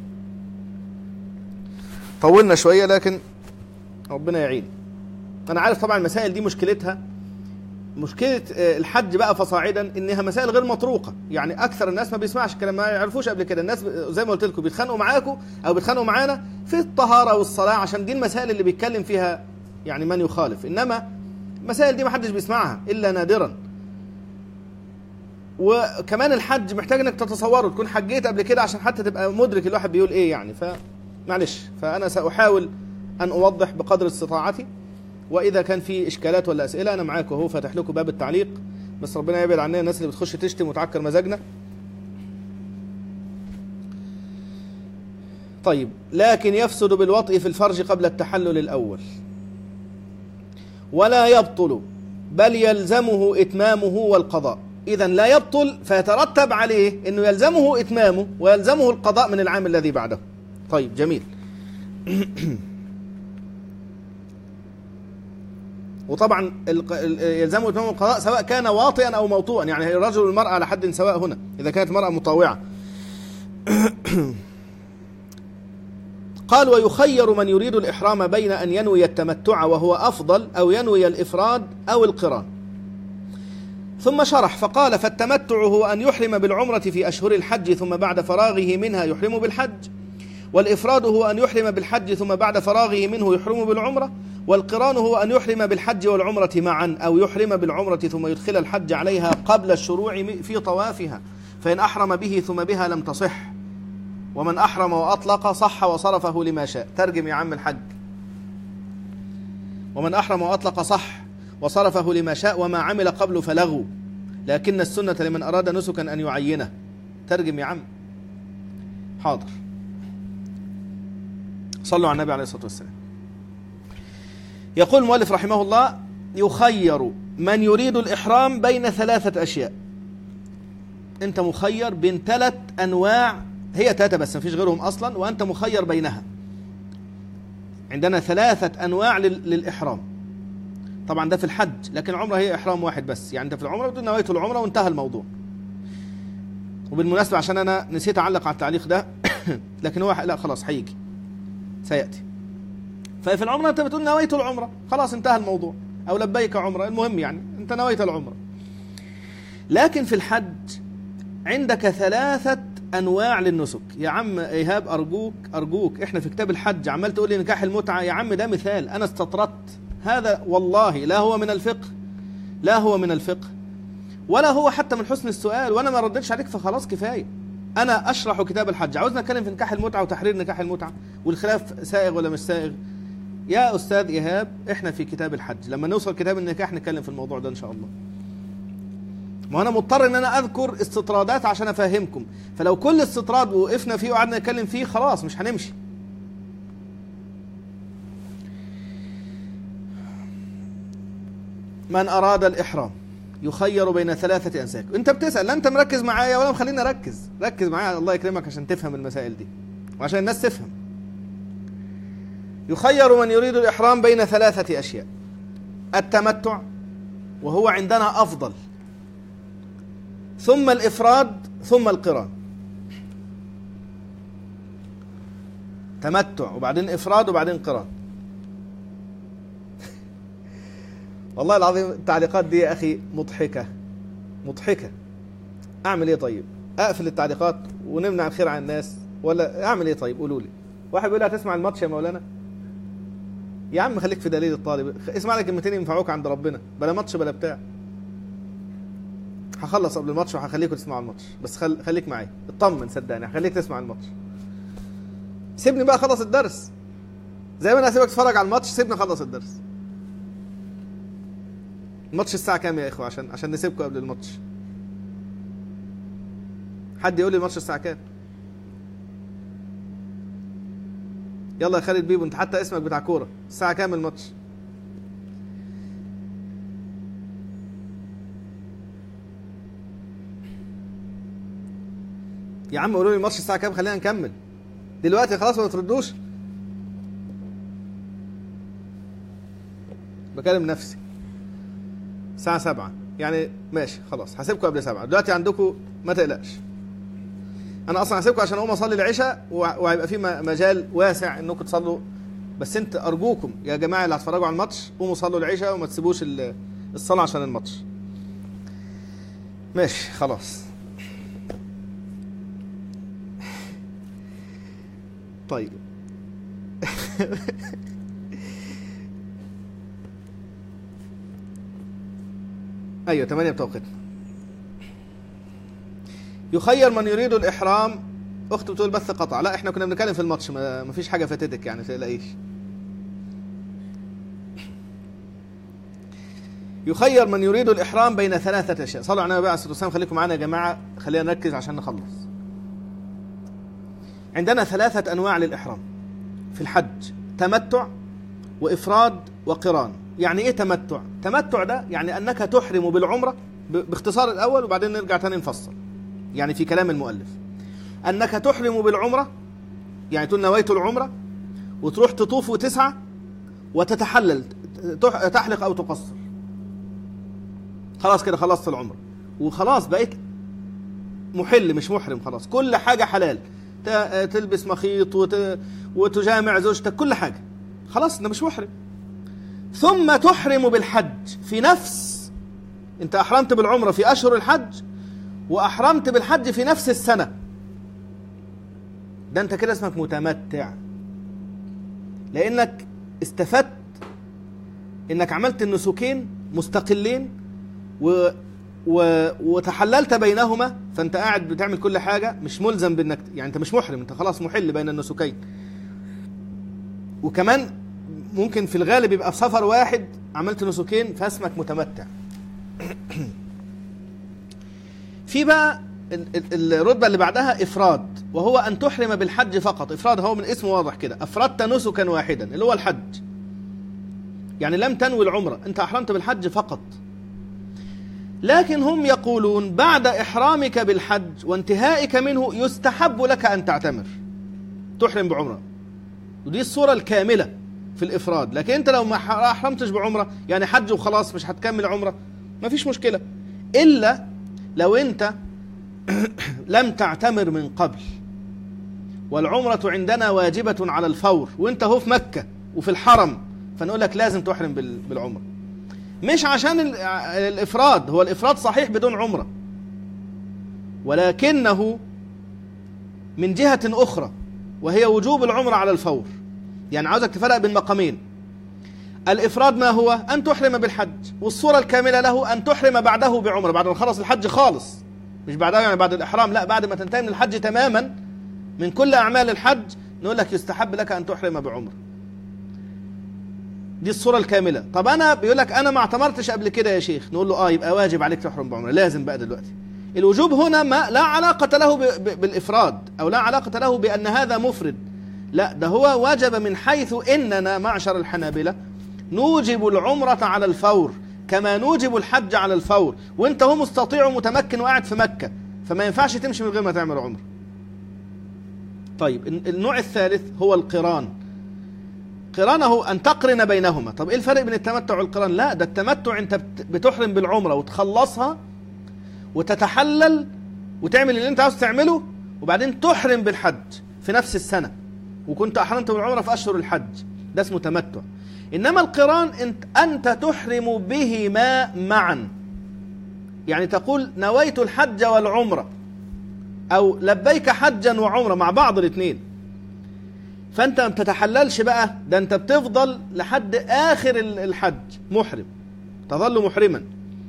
طولنا شوية لكن ربنا يعين. أنا عارف طبعا المسائل دي مشكلتها مشكلة الحج بقى فصاعدا إنها مسائل غير مطروقة، يعني أكثر الناس ما بيسمعش الكلام، ما يعرفوش قبل كده. الناس زي ما قلت لكم بيتخانقوا معاكم أو بيتخانقوا معانا في الطهارة والصلاة، عشان دي المسائل اللي بيتكلم فيها يعني من يخالف، إنما المسائل دي ما حدش بيسمعها إلا نادرا. وكمان الحج محتاج إنك تتصوره، تكون حجيت قبل كده عشان حتى تبقى مدرك الواحد بيقول إيه يعني. فمعلش، فأنا سأحاول أن أوضح بقدر استطاعتي، وإذا كان في إشكالات ولا أسئلة أنا معاكم أهو، فاتح لكم باب التعليق، بس ربنا يبعد عننا الناس اللي بتخش تشتم وتعكر مزاجنا. طيب، لكن يفسد بالوطء في الفرج قبل التحلل الأول، ولا يبطل بل يلزمه إتمامه والقضاء. إذن لا يبطل فيترتب عليه أنه يلزمه إتمامه ويلزمه القضاء من العام الذي بعده. طيب جميل. وطبعا يلزمه إتمام القضاء سواء كان واطئا أو موطوءا، يعني الرجل والمرأة على حد سواء هنا إذا كانت المرأة مطاوعة. قال: ويخير من يريد الإحرام بين أن ينوي التمتع وهو أفضل أو ينوي الإفراد أو القران. ثم شرح فقال: فالتمتع هو أن يحرم بالعمرة في أشهر الحج ثم بعد فراغه منها يحرم بالحج، والإفراد هو أن يحرم بالحج ثم بعد فراغه منه يحرم بالعمرة، والقران هو أن يحرم بالحج والعمرة معا أو يحرم بالعمرة ثم يدخل الحج عليها قبل الشروع في طوافها، فإن أحرم به ثم بها لم تصح، ومن أحرم وأطلق صح وصرفه لما شاء. ترجم يا عم الحج. ومن أحرم وأطلق صح وصرفه لما شاء، وما عمل قبل فلغو، لكن السنة لمن أراد نسكا أن يعينه. ترجم يا عم. حاضر. صلوا على النبي عليه الصلاة والسلام. يقول المؤلف رحمه الله: يخير من يريد الإحرام بين ثلاثة أشياء. أنت مخير بين ثلاث أنواع، هي ثلاثة بس مفيش غيرهم أصلا، وأنت مخير بينها. عندنا ثلاثة أنواع للإحرام. طبعا ده في الحج، لكن العمرة هي إحرام واحد بس، يعني أنت في العمرة بتقول نويت العمرة وانتهى الموضوع. وبالمناسبة عشان أنا نسيت أعلق على التعليق ده لكن هو لا خلاص هيجي سيأتي. ففي العمرة أنت بتقول نويت العمرة، خلاص انتهى الموضوع، أو لبيك عمرة، المهم يعني أنت نويت العمرة. لكن في الحج عندك ثلاثة أنواع للنسك. يا عم إيهاب أرجوك أرجوك إحنا في كتاب الحج عمال تقول لي نكاح المتعة. يا عم ده مثال، أنا استطردت هذا والله، لا هو من الفقه، لا هو من الفقه ولا هو حتى من حسن السؤال، وأنا ما ردتش عليك فخلاص كفاية. أنا أشرح كتاب الحج، عاوزنا نتكلم في نكاح المتعة وتحرير نكاح المتعة والخلاف سائغ ولا مش سائغ. يا أستاذ إيهاب إحنا في كتاب الحج، لما نوصل كتاب النكاح نتكلم في الموضوع ده إن شاء الله. ما أنا مضطر إن أنا أذكر استطرادات عشان أفهمكم، فلو كل استطراد وقفنا فيه وقعدنا نتكلم فيه خلاص مش هنمشي. من أراد الإحرام يخير بين ثلاثة أنساك. أنت بتسأل، لا أنت مركز معايا ولا مخليني أركز. ركز معايا الله يكرمك عشان تفهم المسائل دي وعشان الناس تفهم. يخير من يريد الإحرام بين ثلاثة أشياء: التمتع وهو عندنا أفضل، ثم الإفراد، ثم القران. تمتع وبعدين إفراد وبعدين قران. والله العظيم التعليقات دي يا أخي مضحكة مضحكة. أعمل إيه طيب؟ أقفل التعليقات ونمنع الخير عن الناس ولا أعمل إيه طيب؟ قولوا لي. واحد بيقول لي هتسمع الماتش يا مولانا؟ يا عم خليك في دليل الطالب، اسمع لك كلمتين ينفعوك عند ربنا، بلا ماتش بلا بتاع. هخلص قبل الماتش وهخليكم تسمعوا الماتش، بس خل... خليك معايا اطمن صدقني هخليك تسمع الماتش. سيبني بقى خلص الدرس، زي ما انا هسيبك تتفرج على الماتش سيبني اخلص الدرس. الماتش الساعة كام يا اخوة عشان عشان نسيبكم قبل الماتش؟ حد يقول لي الماتش الساعة كام؟ يلا يا خالد بيبو انت حتى اسمك بتاع كورة، الساعة كام الماتش؟ يا عم قولوا لي الماتش الساعة كام خلينا نكمل. دلوقتي خلاص ما تردوش. بكلم نفسي. الساعة سبعة يعني ماشي خلاص هسيبكم قبل سبعة. دلوقتي عندكم ما تقلقش. أنا أصلا هسيبكم عشان أقوم أصلي العشاء وهيبقى في مجال واسع إنكم تصلوا. بس أنت أرجوكم يا جماعة اللي هتتفرجوا على الماتش قوموا صلوا العشاء وما تسيبوش الصلاة عشان الماتش. ماشي خلاص. طيب ايوه ثمانية بتوقيتنا. يخير من يريد الاحرام. اخت بتقول بث قطع. لا احنا كنا بنتكلم في الماتش، ما فيش حاجه فاتتك يعني ما تقلقيش. يخير من يريد الاحرام بين ثلاثه اشياء. صلوا على النبي عليه الصلاه والسلام. خليكم معانا يا جماعه، خلينا نركز عشان نخلص. عندنا ثلاثه انواع للاحرام في الحج: تمتع وإفراد وقران. يعني إيه تمتع؟ تمتع ده يعني أنك تحرم بالعمرة باختصار الأول وبعدين نرجع تاني نفصل. يعني في كلام المؤلف أنك تحرم بالعمرة، يعني تقول نويت العمرة وتروح تطوف وتسعى وتتحلل تحلق أو تقصر. خلاص كده خلصت العمرة وخلاص بقيت محل مش محرم. خلاص كل حاجة حلال، تلبس مخيط وت... وتجامع زوجتك كل حاجة خلاص أنا مش محرم. ثم تحرم بالحج في نفس، انت احرمت بالعمرة في اشهر الحج واحرمت بالحج في نفس السنة، ده انت كده اسمك متمتع، لانك استفدت انك عملت النسكين مستقلين و... و... وتحللت بينهما. فانت قاعد بتعمل كل حاجة مش ملزم بانك يعني انت مش محرم، انت خلاص محل بين النسكين. وكمان ممكن في الغالب يبقى في سفر واحد عملت نسكين فاسمك متمتع. في بقى الرتبة اللي بعدها إفراد، وهو أن تحرم بالحج فقط. إفراد هو من اسمه واضح كده، أفردت نسكا واحدا اللي هو الحج، يعني لم تنوي العمرة، أنت أحرمت بالحج فقط. لكن هم يقولون بعد إحرامك بالحج وانتهائك منه يستحب لك أن تعتمر، تحرم بعمرة، ودي الصورة الكاملة في الإفراد. لكن أنت لو ما أحرمتش بعمرة يعني حج وخلاص مش هتكمل عمرة ما فيش مشكلة، إلا لو أنت لم تعتمر من قبل والعمرة عندنا واجبة على الفور وأنت هو في مكة وفي الحرم، فنقول لك لازم تحرم بالعمرة. مش عشان الإفراد، هو الإفراد صحيح بدون عمرة، ولكنه من جهة أخرى وهي وجوب العمرة على الفور. يعني عاوزك تفرق بين مقامين. الإفراد ما هو؟ أن تحرم بالحج، والصورة الكاملة له أن تحرم بعده بعمرة، بعد ما خلص الحج خالص، مش بعدها يعني بعد الإحرام، لا بعد ما تنتهي من الحج تماما من كل أعمال الحج نقول لك يستحب لك أن تحرم بعمرة. دي الصورة الكاملة. طب أنا بيقول لك أنا ما اعتمرتش قبل كده يا شيخ، نقول له آه يبقى واجب عليك تحرم بعمرة، لازم بقى دلوقتي. الوجوب هنا ما لا علاقة له بالإفراد أو لا علاقة له بأن هذا مفرد، لا ده هو وجب من حيث إننا معشر الحنابلة نوجب العمرة على الفور كما نوجب الحج على الفور، وانت هو مستطيع ومتمكن وقاعد في مكة، فما ينفعش تمشي من غير ما تعمل عمرة. طيب النوع الثالث هو القران. قرانه أن تقرن بينهما. طب إيه الفرق بين التمتع والقران؟ لا، ده التمتع أنت بتحرم بالعمرة وتخلصها وتتحلل وتعمل اللي أنت عاوز تعمله، وبعدين تحرم بالحج في نفس السنة، وكنت أحرمت بالعمرة في أشهر الحج، ده اسمه تمتع. إنما القران أنت, أنت تحرم بهما معا، يعني تقول نويت الحج والعمرة، أو لبيك حجا وعمرة مع بعض الاثنين. فأنت ما بتتحللش بقى، ده أنت بتفضل لحد آخر الحج محرم، تظل محرما،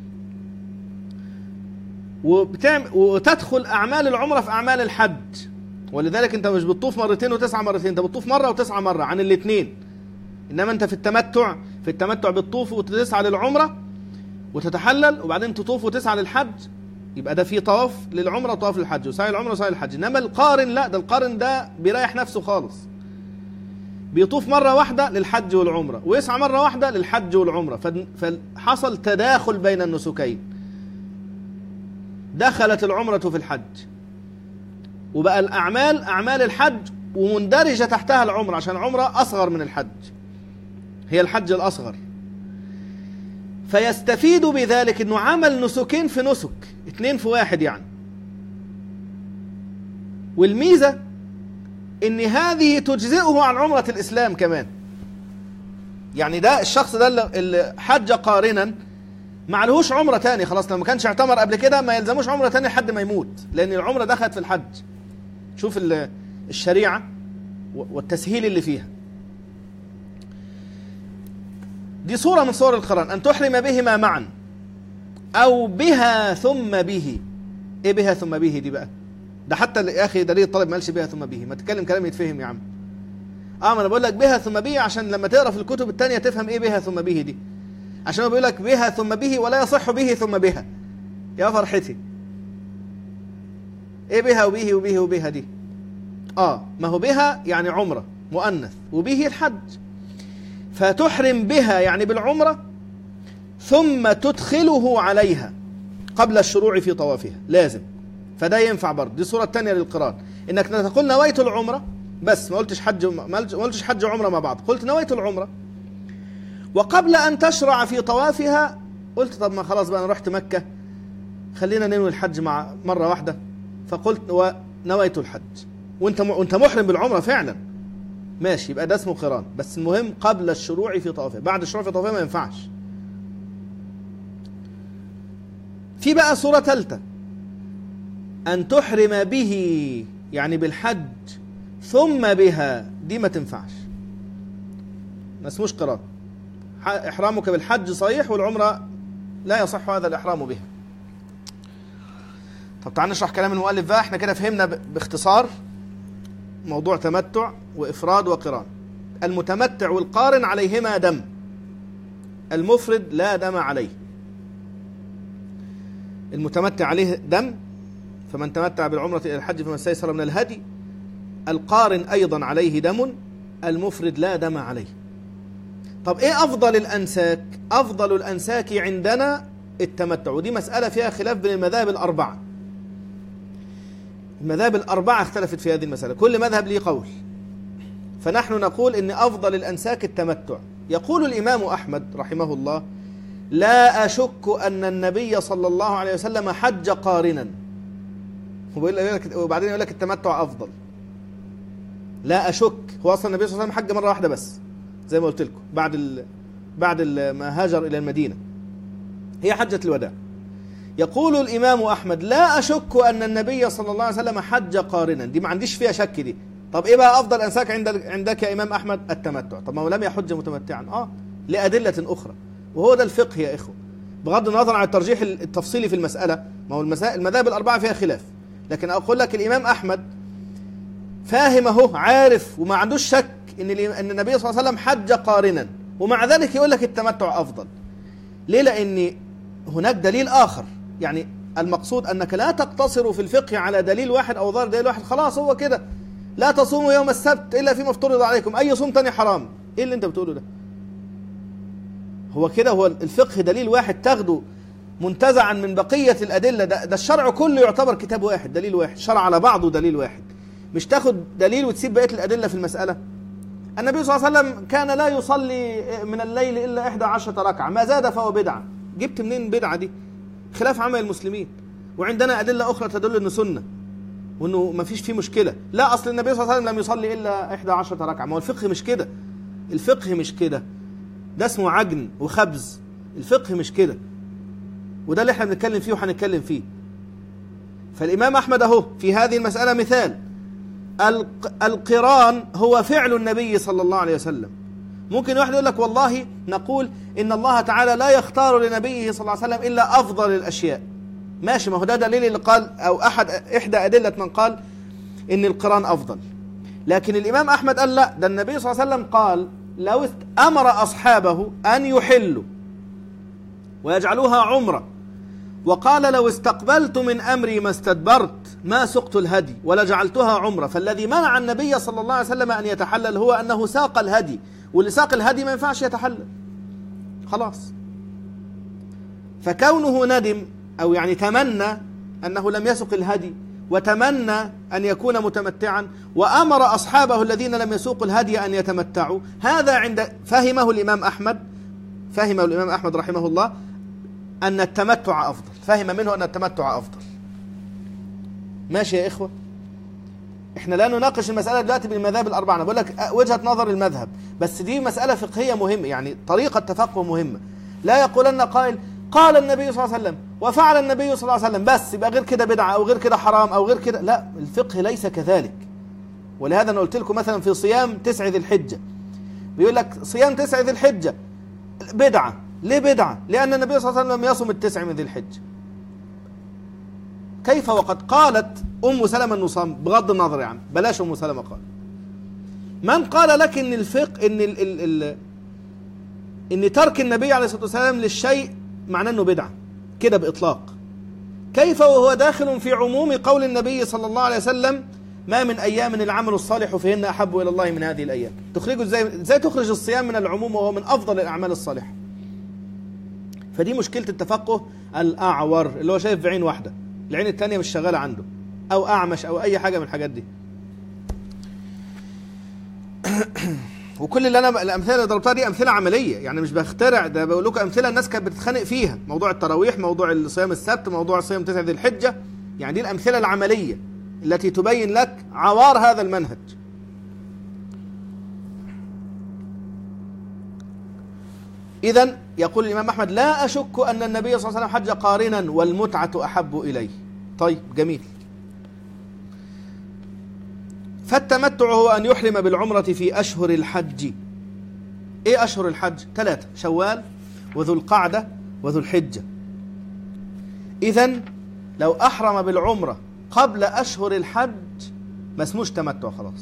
وبتعمل وتدخل أعمال العمرة في أعمال الحج. ولذلك أنت مش بتطوف مرتين وتسعة مرتين، أنت بتطوف مرة وتسعة مرة عن الاثنين. إنما أنت في التمتع في التمتع بتطوف وتسعى للعمرة وتتحلل، وبعدين تطوف وتسعى للحج، يبقى ده في طواف للعمرة وطواف للحج، وسعي العمرة وسعي الحج. إنما القارن لا، ده القارن ده بيريح نفسه خالص، بيطوف مرة واحدة للحج والعمرة ويسعى مرة واحدة للحج والعمرة، فحصل تداخل بين النسكين، دخلت العمرة في الحج، وبقى الأعمال أعمال الحج ومندرجة تحتها العمرة، عشان العمرة أصغر من الحج، هي الحج الأصغر. فيستفيد بذلك أنه عمل نسكين في نسك، اتنين في واحد يعني. والميزة ان هذه تجزئه عن عمرة الإسلام كمان، يعني ده الشخص ده اللي حج قارنا ما عليهوش عمرة تاني خلاص، لما كانش اعتمر قبل كده ما يلزموش عمرة تاني لحد ما يموت، لأن العمرة دخلت في الحج. شوف الشريعة والتسهيل اللي فيها. دي صورة من صور القران، أن تحرم بهما معا أو بها ثم به. إيه بها ثم به دي بقى؟ ده حتى يا أخي دليل الطالب ما قالش بها ثم به، ما تتكلم كلام يتفهم يا عم. اه ما انا بقول لك بها ثم به عشان لما تقرا في الكتب الثانيه تفهم ايه بها ثم به دي، عشان هو بيقول لك بها ثم به ولا يصح به ثم بها. يا فرحتي، ايه بها وبه وبه وبها دي؟ اه ما هو بها يعني عمره مؤنث، وبه الحج، فتحرم بها يعني بالعمره، ثم تدخله عليها قبل الشروع في طوافها، لازم. فده ينفع برضه، دي صورة تانية للقران، انك تقول نويت العمرة بس، ما قلتش حج ما قلتش حج وعمرة مع بعض، قلت نويت العمرة، وقبل ان تشرع في طوافها قلت طب ما خلاص بقى انا رحت مكة، خلينا ننوي الحج مع مرة واحدة، فقلت ونويت الحج، وانت وانت محرم بالعمرة فعلا، ماشي، يبقى ده اسمه قران، بس المهم قبل الشروع في طوافها، بعد الشروع في طوافها ما ينفعش. في بقى صورة ثالثة، أن تحرم به يعني بالحج ثم بها، دي ما تنفعش، ما اسموش قران. إحرامك بالحج صحيح، والعمرة لا يصح هذا الإحرام بها. طب تعال نشرح كلام المؤلف بقى. احنا كده فهمنا باختصار موضوع تمتع وإفراد وقران. المتمتع والقارن عليهما دم، المفرد لا دم عليه. المتمتع عليه دم، فمن تمتع بالعمرة إلى الحج فما استيسر من الهدي. القارن أيضا عليه دم، المفرد لا دم عليه. طب إيه أفضل الأنساك؟ أفضل الأنساك عندنا التمتع، ودي مسألة فيها خلاف بين المذاهب الأربعة. المذاهب الأربعة اختلفت في هذه المسألة، كل مذهب ليه قول، فنحن نقول إن أفضل الأنساك التمتع. يقول الإمام أحمد رحمه الله: لا أشك أن النبي صلى الله عليه وسلم حج قارنا، وبعدين يقول لك التمتع أفضل. لا أشك، هو أصلا النبي صلى الله عليه وسلم حج مرة واحدة بس زي ما قلت لكم، بعد ال... بعد ال... ما هاجر إلى المدينة، هي حجة الوداع. يقول الإمام أحمد: لا أشك أن النبي صلى الله عليه وسلم حج قارنا، دي ما عنديش فيها شك دي. طب إيه بقى أفضل أنساك عند عندك يا إمام أحمد؟ التمتع. طب ما هو لم يحج متمتعا؟ آه لأدلة أخرى، وهو ده الفقه يا إخوة، بغض النظر عن الترجيح التفصيلي في المسألة. ما هو المسائل المذاهب الأربعة فيها خلاف، لكن أقول لك الإمام أحمد فاهم أهو، عارف وما عندوش شك إن أن النبي صلى الله عليه وسلم حج قارنا، ومع ذلك يقول لك التمتع أفضل. ليه؟ لأن هناك دليل آخر. يعني المقصود أنك لا تقتصر في الفقه على دليل واحد أو ظاهر دليل واحد، خلاص هو كده، لا تصوموا يوم السبت إلا فيما افترض عليكم، أي صوم تاني حرام. إيه اللي أنت بتقوله ده؟ هو كده، هو الفقه دليل واحد تاخده منتزعا من بقية الأدلة؟ ده, ده الشرع كله يعتبر كتاب واحد، دليل واحد، شرع على بعضه دليل واحد. مش تاخد دليل وتسيب بقية الأدلة في المسألة. النبي صلى الله عليه وسلم كان لا يصلي من الليل إلا إحدى عشرة ركعة، ما زاد فهو بدعة. جبت منين بدعة دي؟ خلاف عمل المسلمين، وعندنا أدلة أخرى تدل أنه سنة وأنه ما فيش فيه مشكلة. لا، أصل النبي صلى الله عليه وسلم لم يصلي إلا إحدى عشرة ركعة. ما هو الفقه مش كده، الفقه مش كده، ده اسمه عجن وخبز. الفقه مش كده، وده اللي احنا بنتكلم فيه وهنتكلم فيه. فالإمام أحمد أهو في هذه المسألة مثال. القران هو فعل النبي صلى الله عليه وسلم. ممكن واحد يقول لك والله نقول إن الله تعالى لا يختار لنبيه صلى الله عليه وسلم إلا أفضل الأشياء. ماشي، ما هو ده دليل اللي قال، أو أحد إحدى أدلة من قال إن القران أفضل. لكن الإمام أحمد قال لا، ده النبي صلى الله عليه وسلم قال لو أمر أصحابه أن يحلوا ويجعلوها عمرة، وقال لو استقبلت من أمري ما استدبرت ما سقت الهدي ولجعلتها عمرة. فالذي منع النبي صلى الله عليه وسلم أن يتحلل هو أنه ساق الهدي، واللي ساق الهدي ما ينفعش يتحلل خلاص. فكونه ندم أو يعني تمنى أنه لم يسق الهدي، وتمنى أن يكون متمتعا، وأمر أصحابه الذين لم يسوقوا الهدي أن يتمتعوا، هذا عند فهمه الإمام أحمد، فهمه الإمام أحمد رحمه الله أن التمتع أفضل، فهم منه أن التمتع أفضل. ماشي يا إخوة، إحنا لا نناقش المسألة دلوقتي بالمذاهب الأربعة، أنا بقول لك وجهة نظر المذهب، بس دي مسألة فقهية مهمة، يعني طريقة تفقه مهمة. لا يقولن قائل قال النبي صلى الله عليه وسلم وفعل النبي صلى الله عليه وسلم بس يبقى غير كده بدعة أو غير كده حرام أو غير كده. لا، الفقه ليس كذلك. ولهذا أنا قلت لكم مثلا في صيام تسع ذي الحجة، بيقول لك صيام تسع ذي الحجة بدعة. ليه بدعة؟ لأن النبي صلى الله عليه وسلم لم يصم التسع من ذي الحجة. كيف وقد قالت أم سلمة أنه صام؟ بغض النظر يعني، بلاش أم سلمة قال. من قال لك إن الفقه إن ال ال ال إن ترك النبي عليه الصلاة والسلام للشيء معناه أنه بدعة كده بإطلاق؟ كيف وهو داخل في عموم قول النبي صلى الله عليه وسلم ما من أيام العمل الصالح فيهن أحب إلى الله من هذه الأيام. تخرجه إزاي؟ إزاي تخرج الصيام من العموم وهو من أفضل الأعمال الصالحة؟ فدي مشكلة التفقه الأعور اللي هو شايف بعين واحدة، العين التانية مش شغالة عنده، أو أعمش أو أي حاجة من الحاجات دي. وكل اللي أنا الأمثلة اللي ضربتها دي أمثلة عملية، يعني مش بخترع، ده بقول لكم أمثلة الناس كانت بتتخانق فيها، موضوع التراويح، موضوع صيام السبت، موضوع صيام تسع ذي الحجة. يعني دي الأمثلة العملية التي تبين لك عوار هذا المنهج. إذن يقول الإمام أحمد لا أشك أن النبي صلى الله عليه وسلم حج قارنا والمتعة أحب إليه. طيب جميل. فالتمتع هو أن يحرم بالعمرة في أشهر الحج. إيه أشهر الحج؟ ثلاثة: شوال وذو القعدة وذو الحجة. إذن لو أحرم بالعمرة قبل أشهر الحج ما اسموش تمتع خلاص.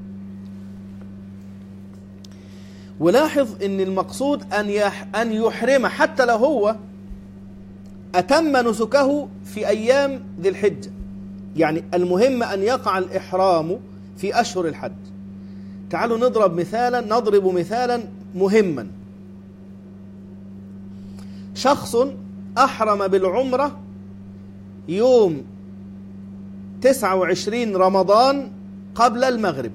ولاحظ ان المقصود ان ان يحرم حتى لو هو اتم نسكه في ايام ذي الحجه، يعني المهم ان يقع الاحرام في اشهر الحج. تعالوا نضرب مثالا نضرب مثالا مهما. شخص احرم بالعمره يوم تسعة وعشرين رمضان قبل المغرب،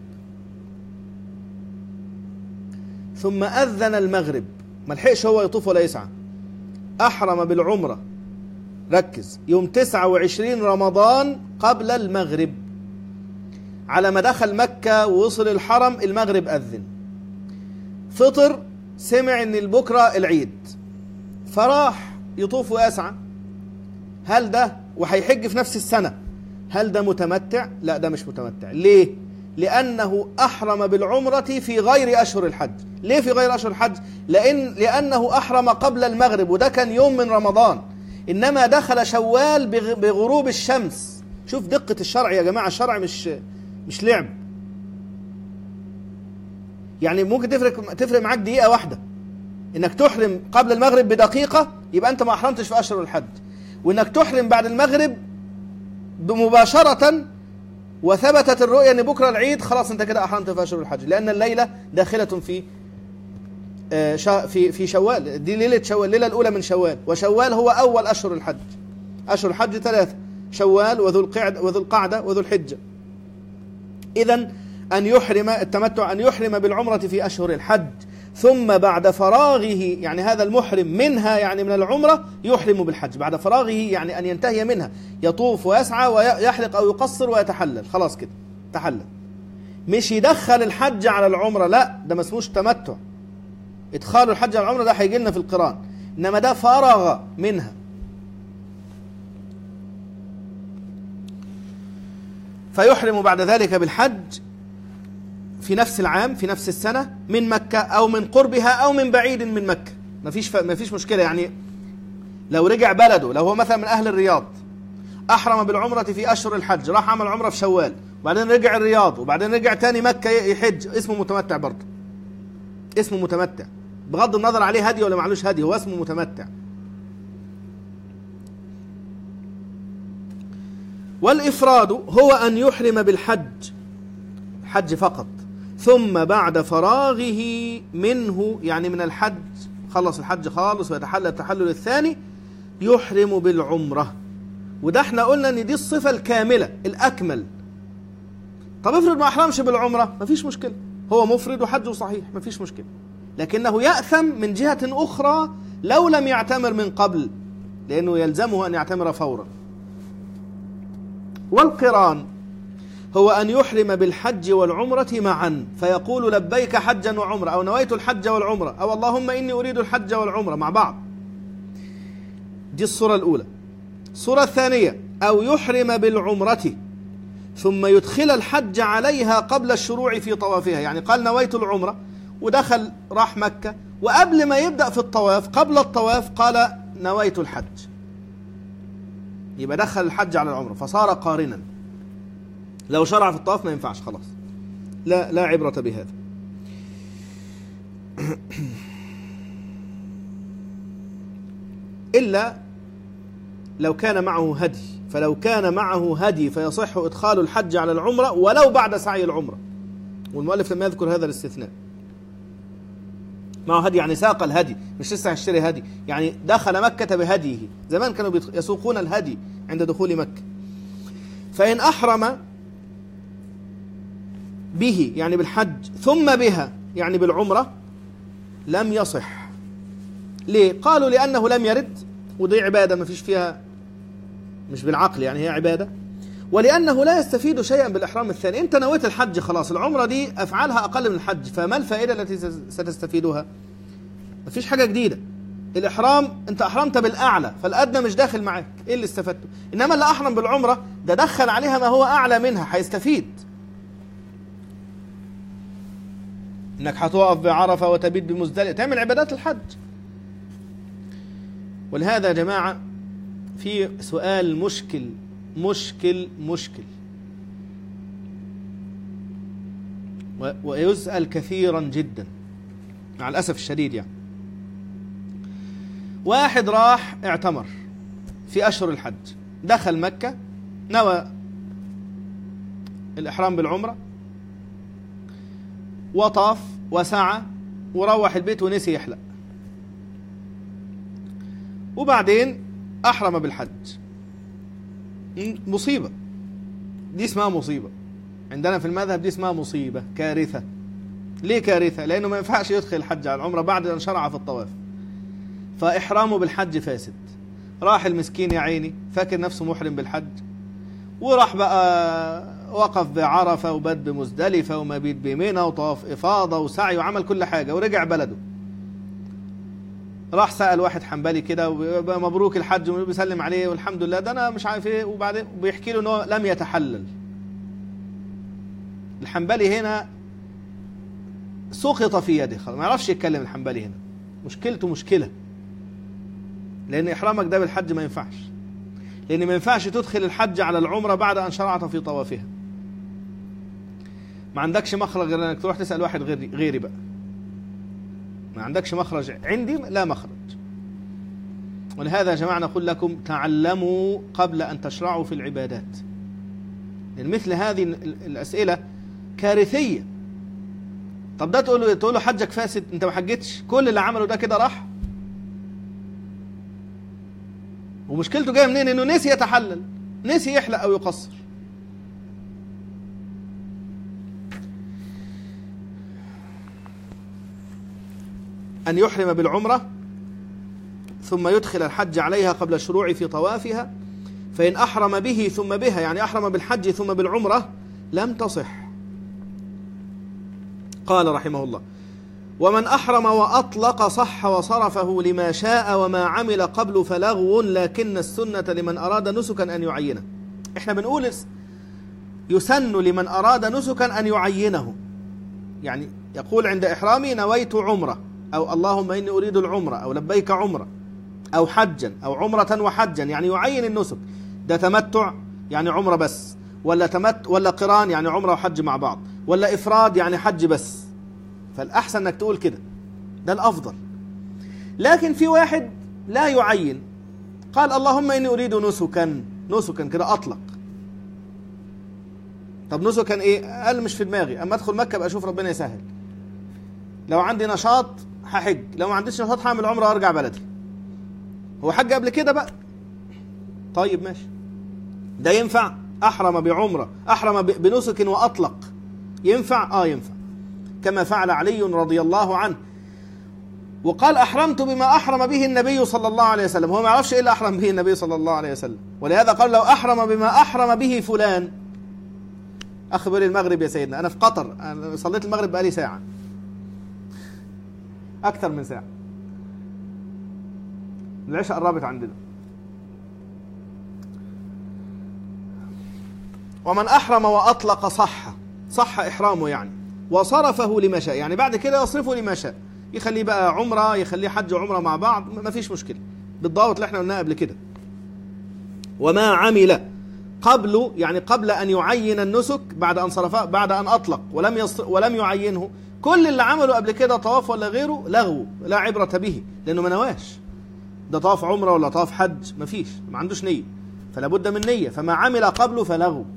ثم أذن المغرب، ما لحقش هو يطوف ولا يسعى، أحرم بالعمرة، ركز، يوم تسعة وعشرين رمضان قبل المغرب. على ما دخل مكة ووصل الحرم المغرب أذن، فطر، سمع ان البكرة العيد، فراح يطوف ويسعى. هل ده وهيحج في نفس السنة، هل ده متمتع؟ لا، ده مش متمتع. ليه؟ لأنه أحرم بالعمرة في غير أشهر الحج. ليه في غير أشهر الحج؟ لأن لأنه أحرم قبل المغرب، وده كان يوم من رمضان، إنما دخل شوال بغروب الشمس. شوف دقة الشرع يا جماعة، الشرع مش مش لعب. يعني ممكن تفرق تفرق معاك دقيقة واحدة، إنك تحرم قبل المغرب بدقيقة يبقى أنت ما أحرمتش في أشهر الحج، وإنك تحرم بعد المغرب مباشرة وثبتت الرؤية ان بكرة العيد، خلاص انت كده احرمت في اشهر الحج، لان الليلة داخلة في في في شوال، دي ليلة شوال، الليلة الأولى من شوال، وشوال هو أول أشهر الحج. أشهر الحج ثلاثة: شوال وذو القعدة وذو القعدة وذو الحجة. إذن أن يحرم التمتع أن يحرم بالعمرة في أشهر الحج، ثم بعد فراغه، يعني هذا المحرم منها يعني من العمرة، يحرم بالحج بعد فراغه، يعني أن ينتهي منها، يطوف ويسعى ويحلق أو يقصر ويتحلل، خلاص كده تحلل. مش يدخل الحج على العمرة، لا، ده ما اسموش تمتع. ادخال الحج على العمرة ده هيجي لنا في القران، إنما ده فرغ منها. فيحرم بعد ذلك بالحج في نفس العام، في نفس السنة، من مكة أو من قربها أو من بعيد من مكة، ما فيش ف... ما فيش مشكلة. يعني لو رجع بلده، لو هو مثلا من أهل الرياض، أحرم بالعمرة في أشهر الحج، راح عمل عمرة في شوال، وبعدين رجع الرياض، وبعدين رجع تاني مكة يحج، اسمه متمتع برضه، اسمه متمتع بغض النظر عليه هدي ولا معلوش هدي، هو اسمه متمتع. والإفراد هو أن يحرم بالحج، حج فقط، ثم بعد فراغه منه، يعني من الحج، خلص الحج خالص ويتحلل التحلل الثاني، يحرم بالعمرة. وده احنا قلنا ان دي الصفة الكاملة الأكمل. طب افرض ما أحرمش بالعمرة، مفيش مشكلة، هو مفرد وحجه صحيح، مفيش مشكلة، لكنه يأثم من جهة أخرى لو لم يعتمر من قبل، لأنه يلزمه أن يعتمر فورا. والقران هو أن يحرم بالحج والعمرة معا، فيقول لبيك حجا وعمرة، أو نويت الحج والعمرة، أو اللهم إني أريد الحج والعمرة مع بعض. دي الصورة الأولى. الصورة الثانية: أو يحرم بالعمرة ثم يدخل الحج عليها قبل الشروع في طوافها، يعني قال نويت العمرة ودخل راح مكة، وقبل ما يبدأ في الطواف، قبل الطواف، قال نويت الحج، يبقى دخل الحج على العمرة فصار قارنا. لو شرع في الطواف ما ينفعش، خلاص، لا لا عبرة بهذا. إلا لو كان معه هدي، فلو كان معه هدي فيصح إدخال الحج على العمرة ولو بعد سعي العمرة، والمؤلف لم يذكر هذا الاستثناء. معه هدي يعني ساق الهدي، مش لسه هيشتري هدي، يعني دخل مكة بهديه. زمان كانوا يسوقون الهدي عند دخول مكة. فإن أحرم به يعني بالحج ثم بها يعني بالعمرة لم يصح. ليه؟ قالوا لأنه لم يرد، ودي عبادة ما فيش فيها، مش بالعقل يعني، هي عبادة. ولأنه لا يستفيد شيئا بالإحرام الثاني. أنت نويت الحج خلاص، العمرة دي أفعالها أقل من الحج، فما الفائدة التي ستستفيدها؟ ما فيش حاجة جديدة. الإحرام أنت أحرمت بالأعلى، فالأدنى مش داخل معاك، إيه اللي استفدته؟ إنما اللي أحرم بالعمرة ده دخل عليها ما هو أعلى منها، هيستفيد. إنك هتقف بعرفة وتبيت بمزدلفة، تعمل عبادات الحج. ولهذا يا جماعة في سؤال مشكل مشكل مشكل ويسأل كثيرا جدا مع الأسف الشديد. يعني واحد راح اعتمر في أشهر الحج، دخل مكة، نوى الإحرام بالعمرة، وطاف وسعى وروح البيت ونسي يحلق، وبعدين أحرم بالحج. مصيبة، دي اسمها مصيبة عندنا في المذهب، دي اسمها مصيبة، كارثة. ليه كارثة؟ لأنه ما ينفعش يدخل الحج على العمرة بعد أن شرع في الطواف، فإحرامه بالحج فاسد. راح المسكين يا عيني فاكر نفسه محرم بالحج، وراح بقى وقف بعرفة وبات بمزدلفة ومبيت بمنى وطواف إفاضة وسعي وعمل كل حاجة، ورجع بلده. راح سأل واحد حنبلي كده مبروك الحج وبيسلم عليه والحمد لله، ده أنا مش عارف إيه، وبعدين بيحكي له إنه لم يتحلل. الحنبلي هنا سقط في يده، ما يعرفش يتكلم الحنبلي هنا، مشكلته مشكلة، لأن إحرامك ده بالحج ما ينفعش، لأن ما ينفعش تدخل الحج على العمرة بعد أن شرعت في طوافها. ما عندكش مخرج غير أنك تروح تسأل واحد غيري, غيري بقى، ما عندكش مخرج، عندي لا مخرج. ولهذا يا جماعة نقول لكم تعلموا قبل أن تشرعوا في العبادات، لأن مثل هذه الأسئلة كارثية. طب ده تقول له تقول له حجك فاسد، انت ما حجتش، كل اللي عمله ده كده راح. ومشكلته جايه منين؟ انه نسي يتحلل، نسي يحلق او يقصر. ان يحرم بالعمره ثم يدخل الحج عليها قبل الشروع في طوافها، فإن أحرم به ثم بها، يعني أحرم بالحج ثم بالعمرة، لم تصح. قال رحمه الله: ومن أحرم وأطلق صح وصرفه لما شاء وما عمل قبل فلغو، لكن السنة لمن أراد نسكا أن يعينه. إحنا بنقول يسن لمن أراد نسكا أن يعينه، يعني يقول عند إحرامي نويت عمرة، أو اللهم إني أريد العمرة، أو لبيك عمرة، أو حجا، أو عمرة وحجا، يعني يعين النسك. ده تمتع يعني عمرة بس، ولا تمت ولا قران يعني عمرة وحج مع بعض، ولا إفراد يعني حج بس. فالأحسن أنك تقول كده، ده الأفضل. لكن في واحد لا يعين، قال اللهم إني أريد نسكا، نسكا كده أطلق. طب نسكا إيه؟ قال مش في دماغي، أما أدخل مكة بقى أشوف ربنا يسهل. لو عندي نشاط هحج، لو ما عنديش نشاط هعمل عمرة وأرجع بلدي. هو حج قبل كده بقى، طيب ماشي، ده ينفع. أحرم بعمرة، أحرم بنسك وأطلق، ينفع؟ آه ينفع، كما فعل علي رضي الله عنه، وقال أحرمت بما أحرم به النبي صلى الله عليه وسلم. هو ما يعرفش إيه اللي أحرم به النبي صلى الله عليه وسلم، ولهذا قال لو أحرم بما أحرم به فلان. أخبر المغرب يا سيدنا، أنا في قطر، أنا صليت المغرب بقالي ساعة، أكثر من ساعة، العشاء قربت عندنا. ومن أحرم وأطلق صح، صح إحرامه يعني، وصرفه لما شاء، يعني بعد كده يصرفه لما شاء، يخليه بقى عمرة، يخليه حج وعمرة مع بعض، ما فيش مشكلة، بالضابط اللي احنا قلناه قبل كده. وما عمل قبل، يعني قبل أن يعين النسك، بعد أن صرفه، بعد أن أطلق ولم يصر ولم يعينه، كل اللي عمله قبل كده طواف ولا غيره لغو، لا عبرة به، لأنه ما نواش. ده طواف عمرة ولا طواف حج، ما فيش، ما عندوش نية، فلا بد من نية. فما عمل قبله فلغو.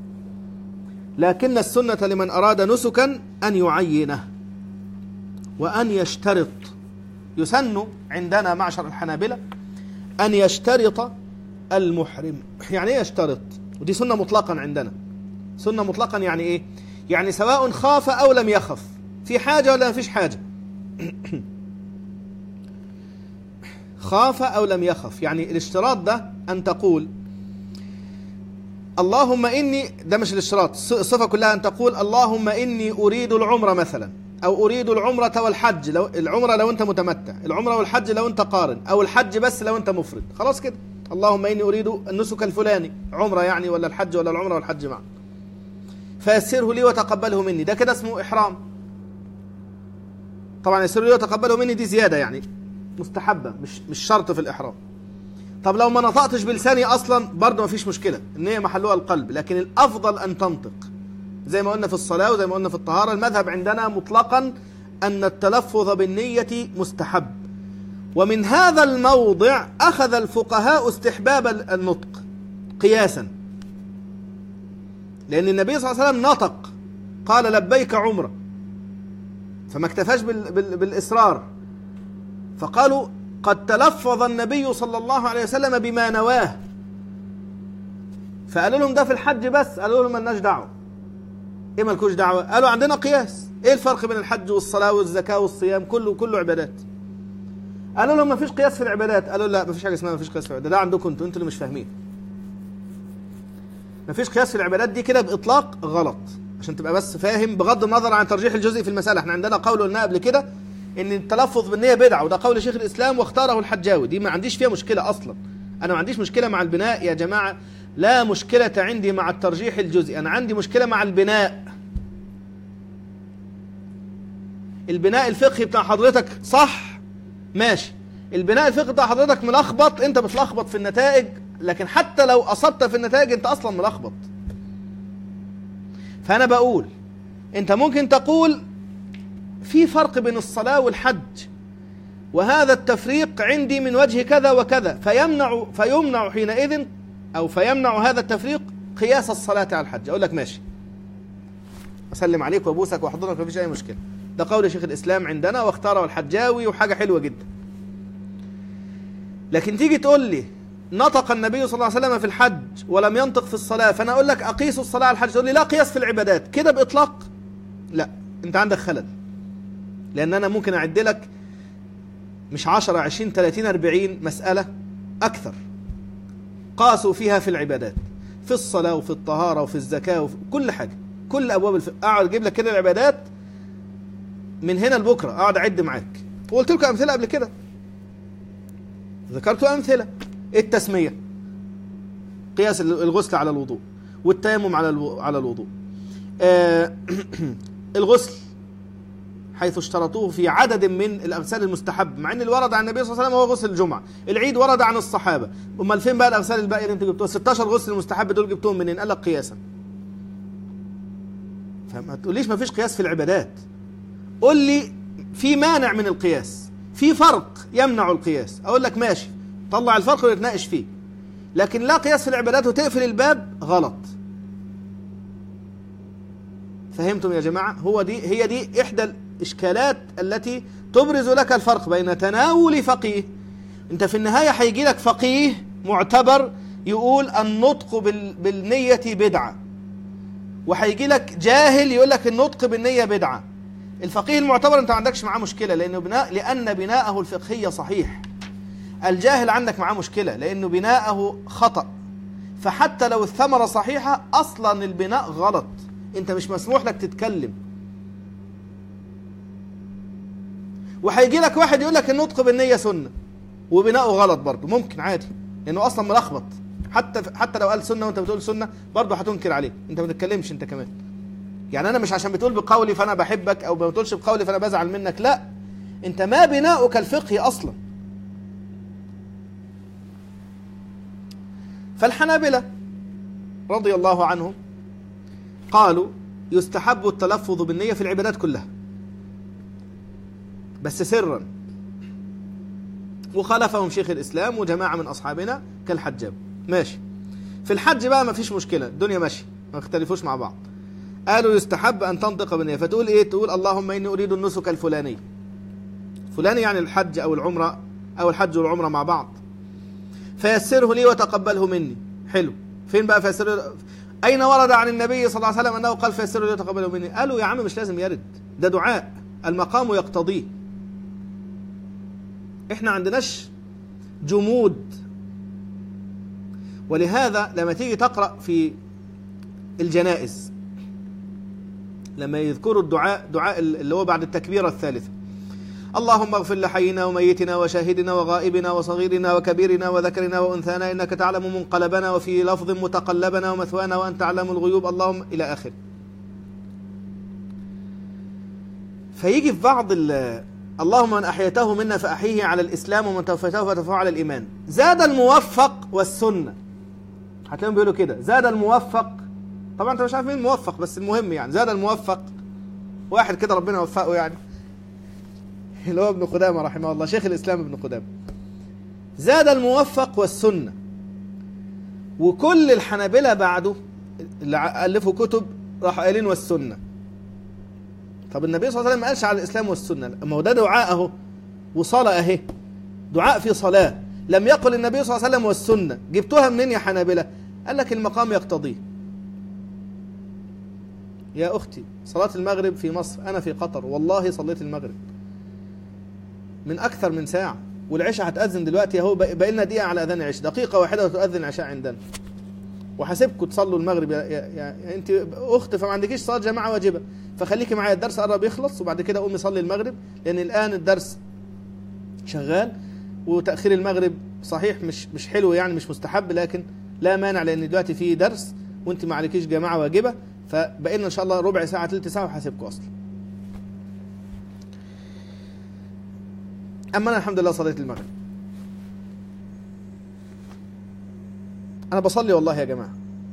لكن السنة لمن أراد نسكا أن يعينه وأن يشترط. يسن عندنا معشر الحنابلة أن يشترط المحرم. يعني ايه يشترط؟ ودي سنة مطلقا عندنا. سنة مطلقا يعني ايه؟ يعني سواء خاف أو لم يخف، في حاجة ولا ما فيش حاجة. خاف أو لم يخف، يعني الاشتراط ده أن تقول اللهم إني، ده مش الاشتراط، الصفة كلها أن تقول اللهم إني أريد العمرة مثلا، أو أريد العمرة والحج، لو العمرة لو أنت متمتع، العمرة والحج لو أنت قارن، أو الحج بس لو أنت مفرد، خلاص كده. اللهم إني أريد النسك الفلاني، عمرة يعني ولا الحج ولا العمرة والحج معا، فيسره لي وتقبله مني، ده كده اسمه إحرام. طبعا يسره لي وتقبله مني دي زيادة، يعني مستحبة، مش مش شرط في الإحرام. طب لو ما نطقتش بلساني أصلا برضه ما فيش مشكلة، النية محلها القلب، لكن الأفضل أن تنطق، زي ما قلنا في الصلاة وزي ما قلنا في الطهارة. المذهب عندنا مطلقا أن التلفظ بالنية مستحب، ومن هذا الموضع أخذ الفقهاء استحباب النطق قياسا، لأن النبي صلى الله عليه وسلم نطق، قال لبيك عمرة، فما اكتفاش بال بال بالإصرار، فقالوا قد تلفظ النبي صلى الله عليه وسلم بما نواه، فقالوا لهم ده في الحج بس، قالوا لهم مالناش دعوه. ايه مالكوش دعوه؟ قالوا عندنا قياس. ايه الفرق بين الحج والصلاه والزكاه والصيام؟ كله كله عبادات. قالوا لهم ما فيش قياس في العبادات، قالوا لا ما فيش حاجه اسمها ما فيش قياس في العبادات، ده عندكم انتوا، انتوا اللي مش فاهمين. ما فيش قياس في العبادات دي كده باطلاق غلط، عشان تبقى بس فاهم، بغض النظر عن ترجيح الجزء في المساله. احنا عندنا قول قلنا قبل كده ان التلفظ بالنية بدعة، وده قول شيخ الاسلام واختاره الحجاوي، دي ما عنديش فيها مشكلة اصلا. انا ما عنديش مشكلة مع البناء يا جماعة، لا مشكلة عندي مع الترجيح الجزئي، انا عندي مشكلة مع البناء. البناء الفقهي بتاع حضرتك صح ماشي، البناء الفقهي بتاع حضرتك ملخبط، انت بتلخبط في النتائج، لكن حتى لو اصبت في النتائج انت اصلا ملخبط. فانا بقول انت ممكن تقول في فرق بين الصلاة والحج، وهذا التفريق عندي من وجه كذا وكذا، فيمنع فيمنع حينئذ، أو فيمنع هذا التفريق قياس الصلاة على الحج. أقول لك ماشي، أسلم عليك وأبوسك وأحضنك، ما فيش أي مشكلة، ده قول شيخ الإسلام عندنا واختاره الحجاوي وحاجة حلوة جدا. لكن تيجي تقول لي نطق النبي صلى الله عليه وسلم في الحج ولم ينطق في الصلاة، فأنا أقول لك أقيس الصلاة على الحج، تقول لي لا قياس في العبادات كده بإطلاق. لا، أنت عندك خلل، لأن أنا ممكن أعد لك مش عشرة عشرين ثلاثين أربعين مسألة أكثر قاسوا فيها في العبادات، في الصلاة وفي الطهارة وفي الزكاة وفي كل حاجة، كل أبواب الفقه. أقعد أجيب لك كده العبادات من هنا لبكرة، أقعد أعد معاك. وقلت لكم أمثلة قبل كده، ذكرت أمثلة. التسمية، قياس الغسل على الوضوء، والتيمم على على الوضوء. آه الغسل حيث اشترطوه في عدد من الأغسال المستحب، مع أن اللي ورد عن النبي صلى الله عليه وسلم هو غسل الجمعة. العيد ورد عن الصحابة، أمال فين بقى الأغسال الباقية اللي أنت جبتوها؟ ستاشر غسل المستحب دول جبتوهم منين؟ قال لك قياسا. فما تقوليش ما فيش قياس في العبادات، قول لي في مانع من القياس، في فرق يمنع القياس، أقول لك ماشي، طلع الفرق ونتناقش فيه. لكن لا قياس في العبادات وتقفل الباب، غلط. فهمتم يا جماعة؟ هو دي هي دي إحدى الإشكالات التي تبرز لك الفرق بين تناول فقيه. أنت في النهاية هيجي لك فقيه معتبر يقول النطق بالنية بدعة، وهيجي لك جاهل يقول لك النطق بالنية بدعة. الفقيه المعتبر أنت ما عندكش معاه مشكلة، لأنه بناء لأن بناءه الفقهي صحيح. الجاهل عندك معاه مشكلة لأنه بناءه خطأ، فحتى لو الثمرة صحيحة أصلا البناء غلط، أنت مش مسموح لك تتكلم. وهيجي لك واحد يقول لك النطق بالنية سنة وبناءه غلط برضه، ممكن عادي، لأنه أصلا ملخبط. حتى حتى لو قال سنة وأنت بتقول سنة برضه هتنكر عليه، أنت ما تتكلمش أنت كمان. يعني أنا مش عشان بتقول بقولي فأنا بحبك، أو ما بتقولش بقولي فأنا بزعل منك، لا، أنت ما بناؤك الفقهي أصلا. فالحنابلة رضي الله عنهم قالوا يستحب التلفظ بالنية في العبادات كلها بس سرا، وخالفهم شيخ الإسلام وجماعة من أصحابنا كالحجاب. ماشي، في الحج بقى ما فيش مشكلة، الدنيا ماشي، ما اختلفوش مع بعض. قالوا يستحب أن تنطق بالنية، فتقول إيه؟ تقول اللهم إني أريد النسك الفلاني، فلاني يعني الحج أو العمرة، أو الحج والعمرة مع بعض، فيسره لي وتقبله مني. حلو، فين بقى فيسره؟ أين ورد عن النبي صلى الله عليه وسلم أنه قال فيسره لي وتقبله مني؟ قالوا يا عم مش لازم يرد، ده دعاء المقام يقتضيه. احنا عندناش جمود، ولهذا لما تيجي تقرأ في الجنائز لما يذكروا الدعاء، دعاء اللي هو بعد التكبيرة الثالثة، اللهم اغفر لحينا وميتنا وشاهدنا وغائبنا وصغيرنا وكبيرنا وذكرنا وأنثانا إنك تعلم منقلبنا، وفي لفظ متقلبنا ومثوانا وأنت تعلم الغيوب، اللهم إلى آخر. فيجي في بعض اللهم من أحيته منا فأحيه على الإسلام ومن توفيته فتوفاه على الإيمان. زاد الموفق والسنة، هتلاقيهم بيقولوا كده، زاد الموفق. طبعا انت مش عارف مين الموفق، بس المهم يعني زاد الموفق، واحد كده ربنا وفقه يعني، اللي هو ابن قدامة رحمه الله، شيخ الإسلام ابن قدامة. زاد الموفق والسنة. وكل الحنابلة بعده اللي ألفوا كتب راحوا قايلين والسنة. طب النبي صلى الله عليه وسلم ما قالش على الإسلام والسنة، اما هو ده دعاء اهو، وصلاة اهي، دعاء في صلاة، لم يقل النبي صلى الله عليه وسلم والسنة. جبتوها منين يا حنابلة؟ قال لك المقام يقتضيه. يا أختي صلاة المغرب في مصر، أنا في قطر والله صليت المغرب من أكثر من ساعة، والعشاء هتأذن دلوقتي اهو، باقي لنا دقيقة على أذان العشاء، دقيقة واحدة وتؤذن العشاء عندنا، وحاسبكم تصلوا المغرب. يا, يا, يا أنت أخت فما عندكيش صلاة جماعة واجبة، فخليكي معايا، الدرس قرب يخلص وبعد كده قومي صلي المغرب، لأن الآن الدرس شغال، وتأخير المغرب صحيح مش مش حلو يعني، مش مستحب، لكن لا مانع، لأن دلوقتي في درس وأنت ما عليكيش جماعة واجبة، فبقينا إن شاء الله ربع ساعة ثلث ساعة وحاسبكم أصلا. أما أنا الحمد لله صليت المغرب، أنا بصلي والله يا جماعة.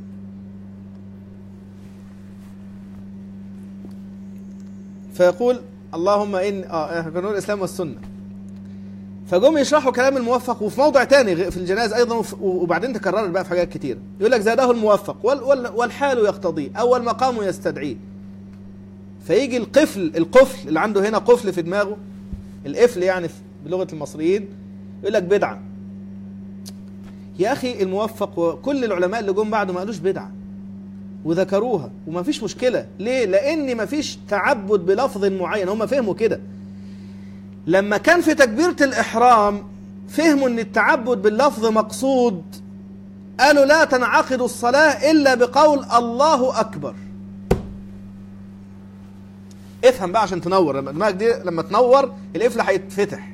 فيقول اللهم إن آه إحنا كنا الإسلام والسنة، فجم يشرحوا كلام الموفق، وفي موضع تاني في الجنائز أيضا، وبعدين تكررت بقى في حاجات كتير، يقول لك زاده الموفق والحال يقتضيه أو المقام يستدعيه. فيجي القفل القفل اللي عنده هنا قفل في دماغه، القفل يعني بلغة المصريين، يقول لك بدعة. يا أخي الموفق وكل العلماء اللي جم بعده ما قالوش بدعة وذكروها وما فيش مشكلة. ليه؟ لأن ما فيش تعبد بلفظ معين، هم فهموا كده. لما كان في تكبيرة الإحرام فهموا أن التعبد باللفظ مقصود، قالوا لا تنعقد الصلاة إلا بقول الله أكبر. افهم بقى عشان تنور، لما دماغك دي لما تنور القفل هيتفتح.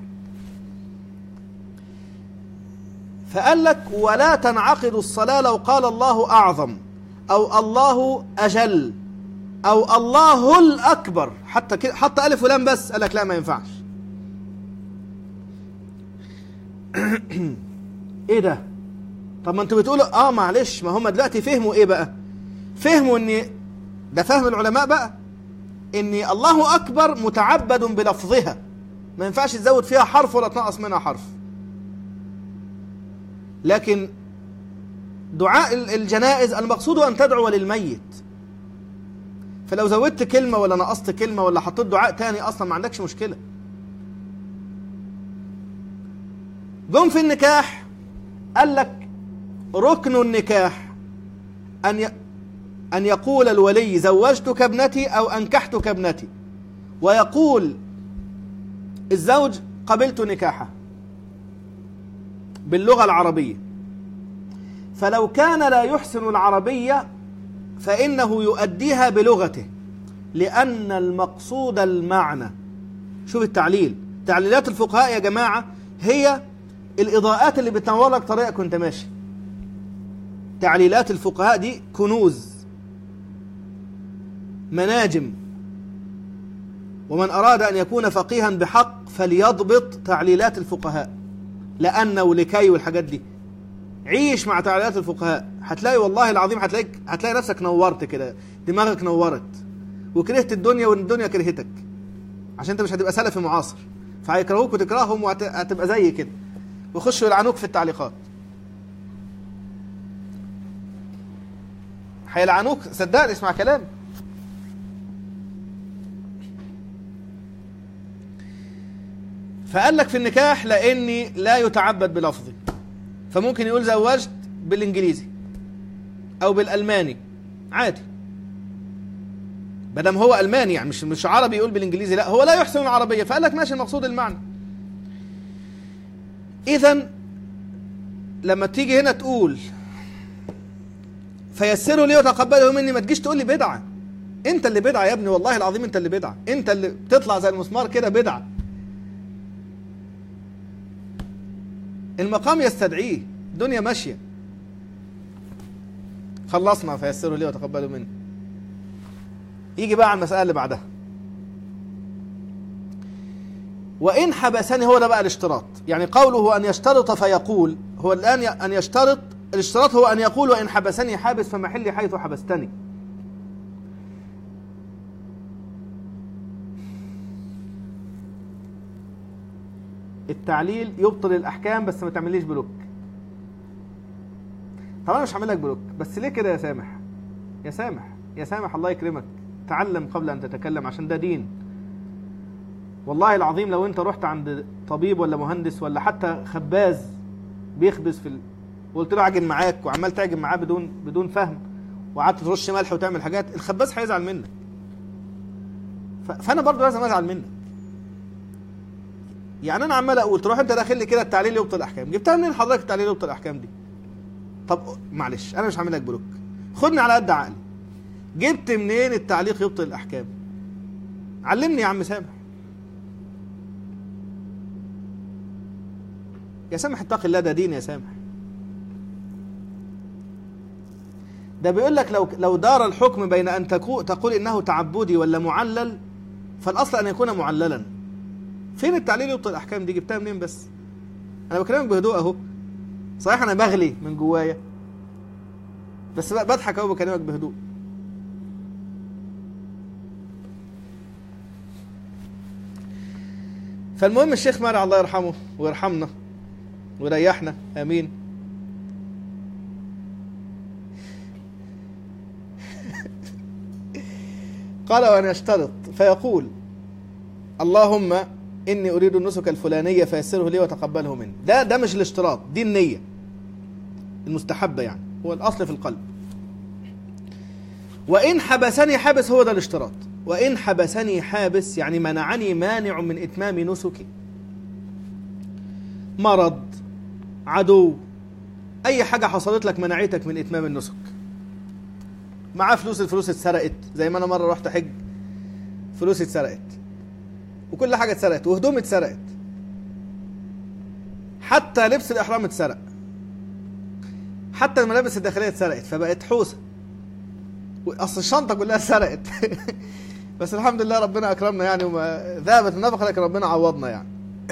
فقال لك ولا تنعقد الصلاة لو قال الله أعظم أو الله أجل أو الله الأكبر، حتى كده حط ألف ولام بس، قال لك لا ما ينفعش. إيه ده؟ طب ما أنتوا بتقولوا آه معلش، ما هم دلوقتي فهموا إيه بقى؟ فهموا إن ده فهم العلماء بقى، إن الله أكبر متعبد بلفظها، ما ينفعش تزود فيها حرف ولا تنقص منها حرف. لكن دعاء الجنائز المقصود أن تدعو للميت، فلو زودت كلمة ولا نقصت كلمة ولا حطيت دعاء تاني أصلا ما عندكش مشكلة. جم في النكاح قال لك ركن النكاح أن ي... أن يقول الولي زوجتك ابنتي أو أنكحتك ابنتي، ويقول الزوج قبلت نكاحه باللغة العربية. فلو كان لا يحسن العربية فإنه يؤديها بلغته، لأن المقصود المعنى. شوف التعليل، تعليلات الفقهاء يا جماعة هي الإضاءات اللي بتنور لك طريقك وانت ماشي. تعليلات الفقهاء دي كنوز مناجم، ومن أراد أن يكون فقيها بحق فليضبط تعليلات الفقهاء، لأنه ولكي والحاجات دي. عيش مع تعليلات الفقهاء، هتلاقي والله العظيم هتلاقي هتلاقي نفسك نورت كده، دماغك نورت وكرهت الدنيا والدنيا كرهتك، عشان انت مش هتبقى سلفي معاصر، فهيكرهوك وتكرههم وهتبقى زي كده ويخشوا يلعنوك في التعليقات. هيلعنوك صدقني، اسمع كلام. فقال لك في النكاح لاني لا يتعبد بلفظي، فممكن يقول زوجت بالانجليزي او بالالماني عادي، بدل هو الماني يعني مش مش عربي يقول بالانجليزي، لا هو لا يحسن العربيه، فقال لك ماشي المقصود المعنى. اذا لما تيجي هنا تقول فيسروا لي وتقبلوا مني، ما تجيش تقول لي بدعه. انت اللي بدعه يا ابني، والله العظيم انت اللي بدعه، انت اللي بتطلع زي المسمار كده بدعه. المقام يستدعيه، الدنيا ماشيه. خلصنا فيسروا لي وتقبلوا مني. يجي بقى على المسألة اللي بعدها، وإن حبسني، هو ده بقى الاشتراط. يعني قوله أن يشترط فيقول، هو الآن أن يشترط، الاشتراط هو أن يقول وإن حبسني حابس فمحلي حيث حبستني. التعليل يبطل الأحكام، بس ما تعمليش بلوك. طبعا أنا مش هعمل لك بلوك، بس ليه كده يا سامح؟ يا سامح يا سامح الله يكرمك، تعلم قبل أن تتكلم، عشان ده دين. والله العظيم لو أنت رحت عند طبيب ولا مهندس ولا حتى خباز بيخبز في ال... وقلت له عجن معاك وعمال تعجن معاه بدون بدون فهم، وقعدت ترش ملح وتعمل حاجات، الخباز هيزعل منك. ف... فأنا برضو لازم أزعل منك. يعني أنا عمال أقول تروح أنت داخل لي كده التعليل يبطل الأحكام، جبتها منين حضرتك التعليل يبطل الأحكام دي؟ طب معلش أنا مش هعمل لك بلوك، خدني على قد عقلي. جبت منين التعليق يبطل الأحكام؟ علمني يا عم سامح. يا سامح اتق الله، ده دين يا سامح. ده بيقول لك لو لو دار الحكم بين أن تقول إنه تعبدي ولا معلل، فالأصل أن يكون معللا. فين التعليل يبطل الأحكام دي؟ جبتها منين بس؟ أنا بكلمك بهدوء أهو، صحيح أنا بغلي من جوايا، بس بضحك أهو بكلمك بهدوء. فالمهم الشيخ مارع الله يرحمه ويرحمنا ويريحنا امين، قال وأن يشترط فيقول اللهم إني أريد النسك الفلانية فيسره لي وتقبله مني. ده ده مش الاشتراط، دي النية المستحبة، يعني هو الأصل في القلب. وإن حبسني حابس، هو ده الاشتراط. وإن حبسني حابس يعني منعني مانع من إتمام نسكي، مرض، عدو، أي حاجة حصلت لك منعتك من إتمام النسك. معاه فلوس، الفلوس اتسرقت، زي ما أنا مرة رحت حج فلوس اتسرقت وكل حاجة اتسرقت وهدوم اتسرقت، حتى لبس الإحرام اتسرق، حتى الملابس الداخلية اتسرقت، فبقت حوسة، أصل الشنطة كلها اتسرقت بس الحمد لله ربنا أكرمنا يعني، وما ذهبت النفقة لكن ربنا عوضنا يعني.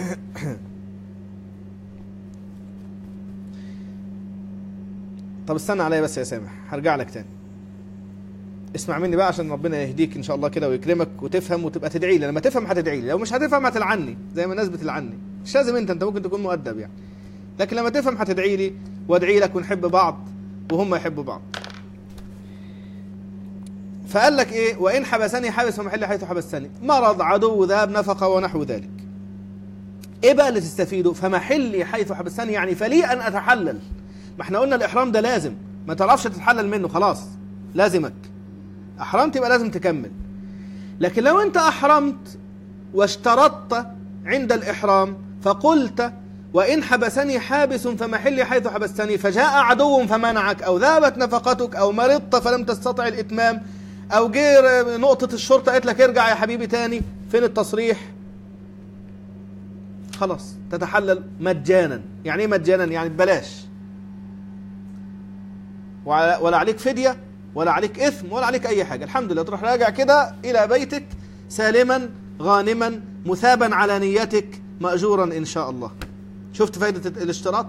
طب استنى عليا بس يا سامح، هرجع لك تاني. اسمع مني بقى عشان ربنا يهديك ان شاء الله كده ويكرمك وتفهم وتبقى تدعي لي. لما تفهم هتدعي لي، لو مش هتفهم هتلعني زي ما الناس بتلعني. مش لازم انت انت ممكن تكون مؤدب يعني، لكن لما تفهم هتدعي لي وادعي لك ونحب بعض وهم يحبوا بعض. فقال لك ايه؟ وان حبسني حابس فمحل حيث حبستني، مرض، عدو، ذهاب، نفقه ونحو ذلك. ايه بقى اللي تستفيده؟ فمحلي حيث حبستني يعني فلي ان اتحلل. ما احنا قلنا الاحرام ده لازم، ما تعرفش تتحلل منه خلاص لازمك، احرمت يبقى لازم تكمل. لكن لو انت احرمت واشترطت عند الاحرام فقلت وان حبسني حابس فمحلي حيث حبستني، فجاء عدو فمنعك، او ذهبت نفقتك، او مرضت فلم تستطع الاتمام، او جه نقطة الشرطة قالت لك ارجع يا حبيبي تاني، فين التصريح؟ خلاص تتحلل مجانا. يعني ايه مجانا؟ يعني ببلاش، ولا عليك فدية ولا عليك إثم ولا عليك أي حاجة. الحمد لله تروح راجع كده إلى بيتك سالما غانما مثابا على نيتك مأجورا إن شاء الله. شفت فائدة الاشتراط؟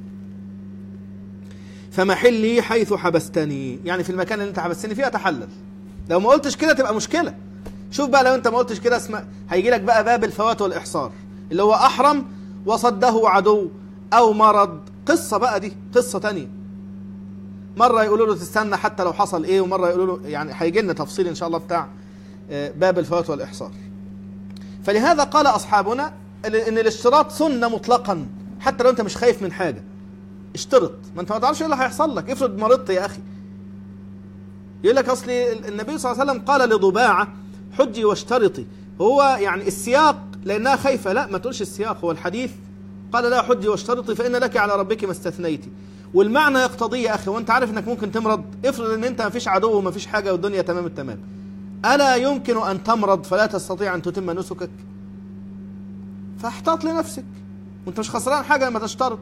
فمحلي حيث حبستني، يعني في المكان اللي انت حبستني فيه أتحلل. لو ما قلتش كده تبقى مشكلة. شوف بقى لو انت ما قلتش كده اسمع، هيجي لك بقى باب الفوات والإحصار اللي هو أحرم وصده عدو أو مرض. قصة بقى، دي قصة تانية. مرة يقولوا له تستنى حتى لو حصل ايه، ومرة يقولوا له يعني هيجي لنا تفصيل ان شاء الله بتاع باب الفوات والإحصار. فلهذا قال أصحابنا ان الاشتراط سنة مطلقا، حتى لو انت مش خايف من حاجة اشترط، ما انت ما تعرفش ايه اللي هيحصل لك. افرض مرضت يا اخي، يقول لك اصل النبي صلى الله عليه وسلم قال لضباعة حجي واشترطي. هو يعني السياق لانها خايفة، لا ما تقولش السياق، هو الحديث قال لا حجي واشترطي فإن لك على ربك ما استثنيتي، والمعنى يقتضي يا اخي. وانت عارف انك ممكن تمرض، افرض ان انت ما فيش عدو وما فيش حاجة والدنيا تمام التمام، ألا يمكن أن تمرض فلا تستطيع أن تتم نسكك؟ فاحتاط لنفسك، وانت مش خسران حاجة لما تشترط.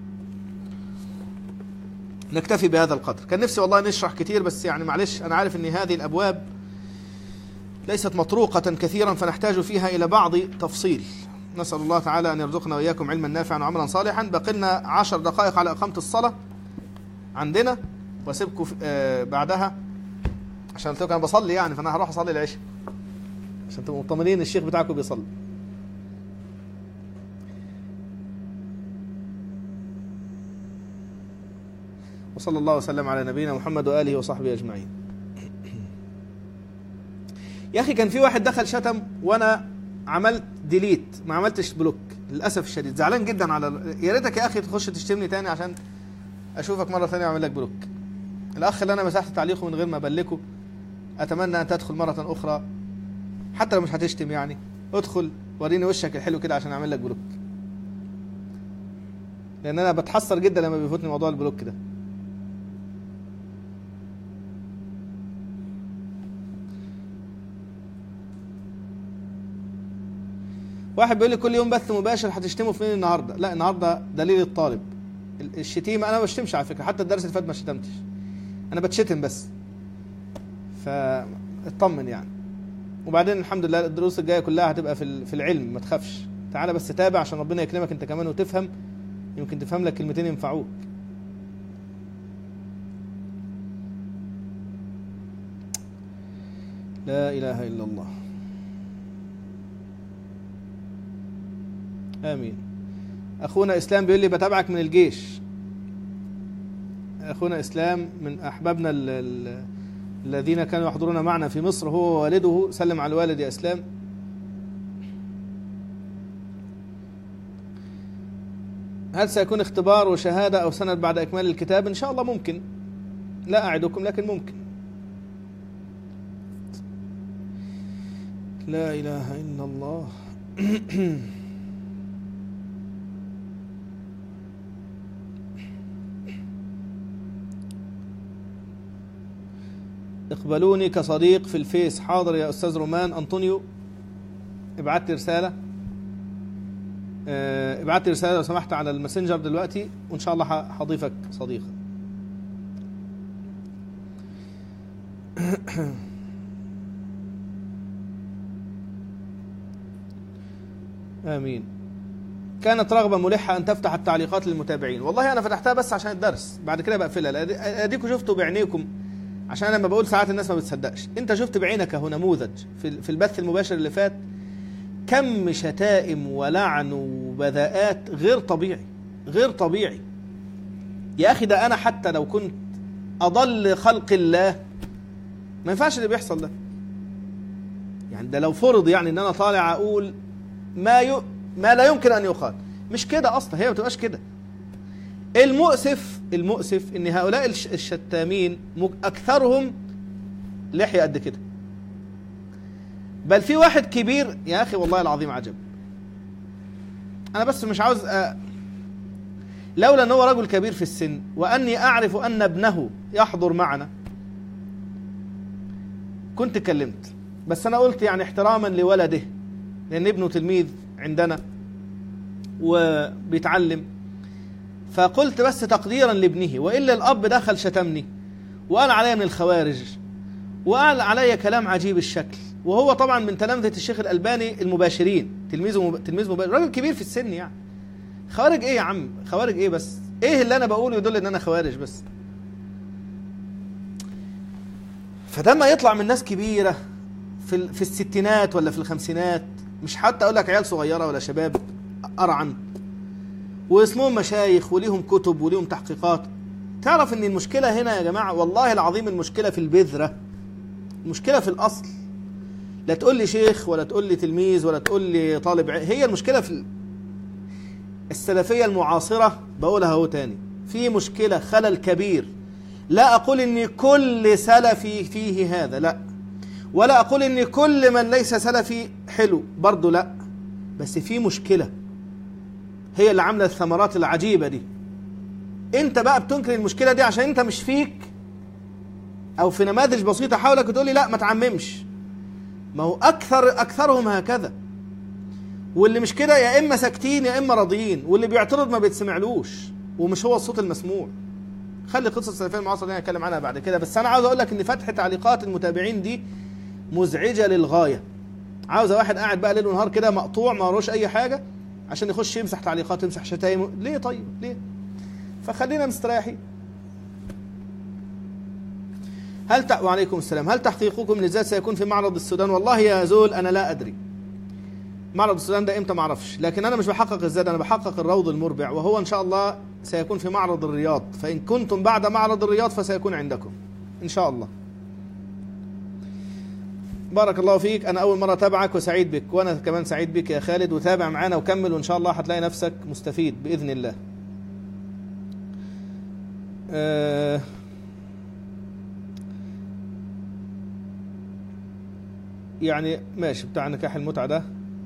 نكتفي بهذا القدر. كان نفسي والله نشرح كتير، بس يعني معلش أنا عارف أن هذه الأبواب ليست مطروقة كثيرا، فنحتاج فيها إلى بعض تفصيل. نسأل الله تعالى أن يرزقنا وإياكم علما نافعا وعملا صالحا. بقينا عشر دقائق على إقامة الصلاة عندنا، واسيبكم بعدها عشان قلت لكم انا بصلي يعني، فانا هروح اصلي العشاء عشان تبقوا مطمنين الشيخ بتاعكم بيصلي. وصلى الله وسلم على نبينا محمد واله وصحبه اجمعين. يا اخي كان في واحد دخل شتم وانا عملت ديليت، ما عملتش بلوك للاسف الشديد. زعلان جدا على، يا ريتك يا اخي تخش تشتمني تاني عشان اشوفك مره ثانيه واعمل لك بلوك. الاخ اللي انا مسحت تعليقه من غير ما ابلكه، اتمنى ان تدخل مرة اخرى حتى لو مش هتشتم يعني، ادخل وريني وشك الحلو كده عشان اعمل لك بلوك، لان انا بتحسر جدا لما بيفوتني موضوع البلوك ده. واحد بيقول لي كل يوم بث مباشر، هتشتمه فين النهارده؟ لا النهارده دليل الطالب. الشتيمه انا ما بشتمش على فكره، حتى الدرس اللي فات ما شتمتش، انا بتشتم بس، فاطمن يعني. وبعدين الحمد لله الدروس الجايه كلها هتبقى في في العلم، ما تخافش. تعالى بس تابع عشان ربنا يكرمك انت كمان وتفهم، يمكن تفهم لك كلمتين ينفعوك. لا اله الا الله. امين. اخونا اسلام بيقول لي بتابعك من الجيش. اخونا اسلام من احبابنا الذين كانوا يحضرون معنا في مصر هو ووالده. سلم على الوالد يا إسلام. هل سيكون اختبار وشهادة أو سند بعد إكمال الكتاب؟ إن شاء الله ممكن، لا أعدكم لكن ممكن. لا إله إلا الله. اقبلوني كصديق في الفيس. حاضر يا أستاذ رومان أنطونيو، ابعت لي رسالة، ابعت لي رسالة لو سمحت على الماسنجر دلوقتي، وإن شاء الله هضيفك صديقا. آمين. كانت رغبة ملحة أن تفتح التعليقات للمتابعين. والله أنا فتحتها بس عشان الدرس، بعد كده بقفلها. أديكوا شفتوا بعينيكم، عشان أنا لما بقول ساعات الناس ما بتصدقش. أنت شفت بعينك اهو نموذج في البث المباشر اللي فات، كم شتائم ولعن وبذاءات غير طبيعي، غير طبيعي. يا أخي ده أنا حتى لو كنت أضل خلق الله ما ينفعش اللي بيحصل ده. يعني ده لو فرض يعني إن أنا طالع أقول ما ي... ما لا يمكن أن يقال. مش كده أصلا، هي ما بتبقاش كده. المؤسف المؤسف إن هؤلاء الشتامين أكثرهم لحية قد كده. بل في واحد كبير يا أخي والله العظيم عجب. أنا بس مش عاوز أ... لولا أنه رجل كبير في السن وأني أعرف أن ابنه يحضر معنا كنت كلمت، بس أنا قلت يعني احتراما لولده، لأن ابنه تلميذ عندنا وبيتعلم، فقلت بس تقديرا لابنه، وإلا الأب دخل شتمني وقال علي من الخوارج وقال علي كلام عجيب الشكل، وهو طبعا من تلامذة الشيخ الألباني المباشرين، تلميذه مب... تلميذ مباشر، راجل كبير في السن. يعني خوارج ايه يا عم؟ خوارج ايه بس؟ ايه اللي انا بقوله يدل ان انا خوارج بس؟ فده ما يطلع من ناس كبيرة في ال... في الستينات ولا في الخمسينات، مش حتى اقول لك عيال صغيرة ولا شباب أرعن، واسمهم مشايخ وليهم كتب وليهم تحقيقات. تعرف ان المشكلة هنا يا جماعة والله العظيم المشكلة في البذرة، المشكلة في الأصل. لا تقول لي شيخ ولا تقول لي تلميذ ولا تقول لي طالب ع... هي المشكلة في السلفية المعاصرة. بقولها هو تاني، في مشكلة، خلل كبير. لا أقول إن كل سلفي فيه هذا، لا، ولا أقول إن كل من ليس سلفي حلو برضو، لا، بس في مشكلة هي اللي عاملة الثمرات العجيبة دي. انت بقى بتنكر المشكلة دي عشان انت مش فيك او في نماذج بسيطة حولك، وتقول لي لا ما تعممش. ما هو اكثر اكثرهم هكذا، واللي مش كده يا اما ساكتين يا اما راضيين، واللي بيعترض ما بيتسمعلوش ومش هو الصوت المسموع. خلي قصة السلفية المعاصرة دي هنتكلم عنها بعد كده، بس انا عاوز اقول لك ان فتح تعليقات المتابعين دي مزعجة للغاية. عاوز واحد قاعد بقى ليل ونهار كده مقطوع ما وروش اي حاجة عشان يخش يمسح تعليقات ويمسح شتايم. ليه طيب ليه؟ فخلينا مستريحين. هل ت... وعليكم السلام. هل تحقيقكم للذات سيكون في معرض السودان؟ والله يا زول انا لا ادري معرض السودان ده امتى ما اعرفش، لكن انا مش بحقق الزاد، انا بحقق الروض المربع، وهو ان شاء الله سيكون في معرض الرياض، فان كنتم بعد معرض الرياض فسيكون عندكم ان شاء الله. بارك الله فيك، انا اول مره اتابعك وسعيد بك، وانا كمان سعيد بك يا خالد، وتابع معانا وكمل وان شاء الله هتلاقي نفسك مستفيد باذن الله. أه يعني ماشي، بتاع نكاح المتعة ده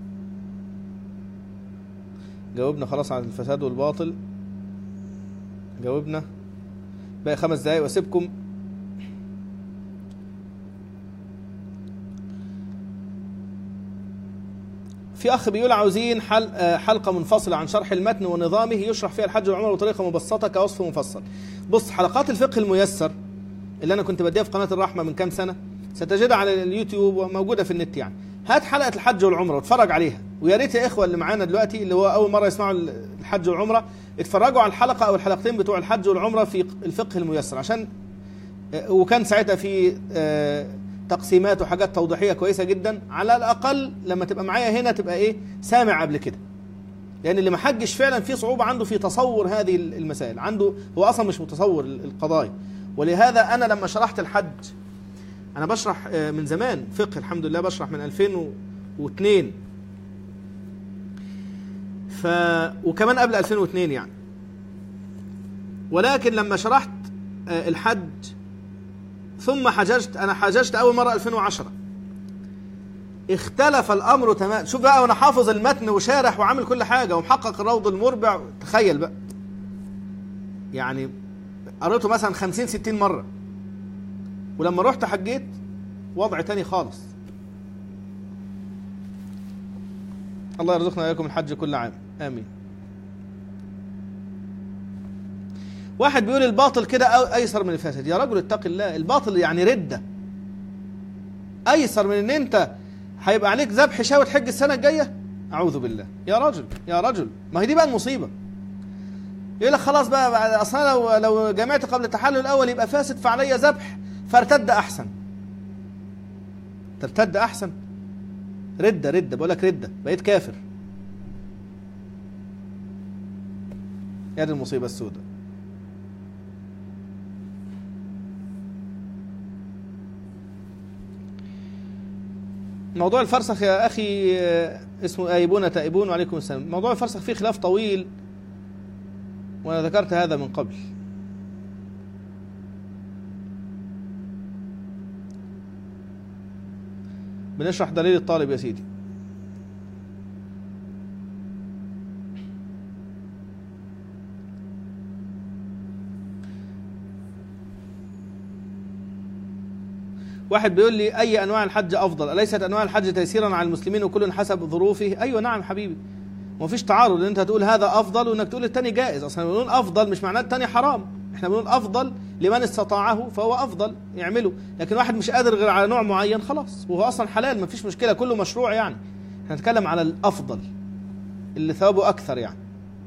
جاوبنا خلاص عن الفساد والباطل، جاوبنا. باقي خمس دقايق واسيبكم. في اخ بيقول عاوزين حل حلقه منفصله عن شرح المتن ونظامه يشرح فيها الحج والعمره بطريقه مبسطه كوصف مفصل. بص، حلقات الفقه الميسر اللي انا كنت بديها في قناه الرحمه من كام سنه ستجدها على اليوتيوب وموجوده في النت. يعني هات حلقه الحج والعمره واتفرج عليها، ويا ريت يا اخوه اللي معانا دلوقتي اللي هو اول مره يسمعوا الحج والعمره اتفرجوا على الحلقه او الحلقتين بتوع الحج والعمره في الفقه الميسر، عشان وكان ساعتها في تقسيمات وحاجات توضيحيه كويسه جدا. على الاقل لما تبقى معايا هنا تبقى ايه سامع قبل كده، لان اللي ما حجش فعلا في صعوبه عنده في تصور هذه المسائل، عنده هو اصلا مش متصور القضايا. ولهذا انا لما شرحت الحج أنا بشرح من زمان فقه الحمد لله، بشرح من ألفين واثنين، ف وكمان قبل ألفين واثنين يعني. ولكن لما شرحت الحج ثم حججت، أنا حججت أول مرة ألفين وعشرة، اختلف الأمر تماما. شوف بقى، وأنا حافظ المتن وشارح وعامل كل حاجة ومحقق الروض المربع، تخيل بقى يعني قريته مثلا خمسين ستين مرة، ولما رحت حجيت وضع تاني خالص. الله يرزقنا وإياكم الحج كل عام، آمين. واحد بيقول الباطل كده أيسر من الفاسد. يا رجل اتق الله، الباطل يعني ردة، أيسر من إن أنت هيبقى عليك ذبح شاة وتحج السنة الجاية. أعوذ بالله يا رجل يا رجل، ما هي دي بقى المصيبة. يقول لك خلاص بقى أصلا لو لو جمعت قبل التحلل الأول يبقى فاسد، فعلي ذبح فارتد أحسن. ترتد أحسن؟ ردة ردة، بقول لك ردة، بقيت كافر. يا دي المصيبة السوداء. موضوع الفرسخ يا أخي اسمه آيبون تائبون، وعليكم السلام. موضوع الفرسخ فيه خلاف طويل، وأنا ذكرت هذا من قبل. بنشرح دليل الطالب يا سيدي. واحد بيقول لي أي أنواع الحج أفضل؟ أليست أنواع الحج تيسيرا على المسلمين وكل حسب ظروفه؟ أيوة نعم حبيبي، ومفيش تعارض ان انت هتقول هذا افضل وانك تقول التاني جائز. اصلا بنقول افضل مش معناه التاني حرام، احنا بنقول افضل لمن استطاعه فهو افضل يعمله، لكن واحد مش قادر غير على نوع معين خلاص، وهو اصلا حلال مفيش مشكله، كله مشروع يعني. احنا نتكلم على الافضل اللي ثوابه اكثر يعني،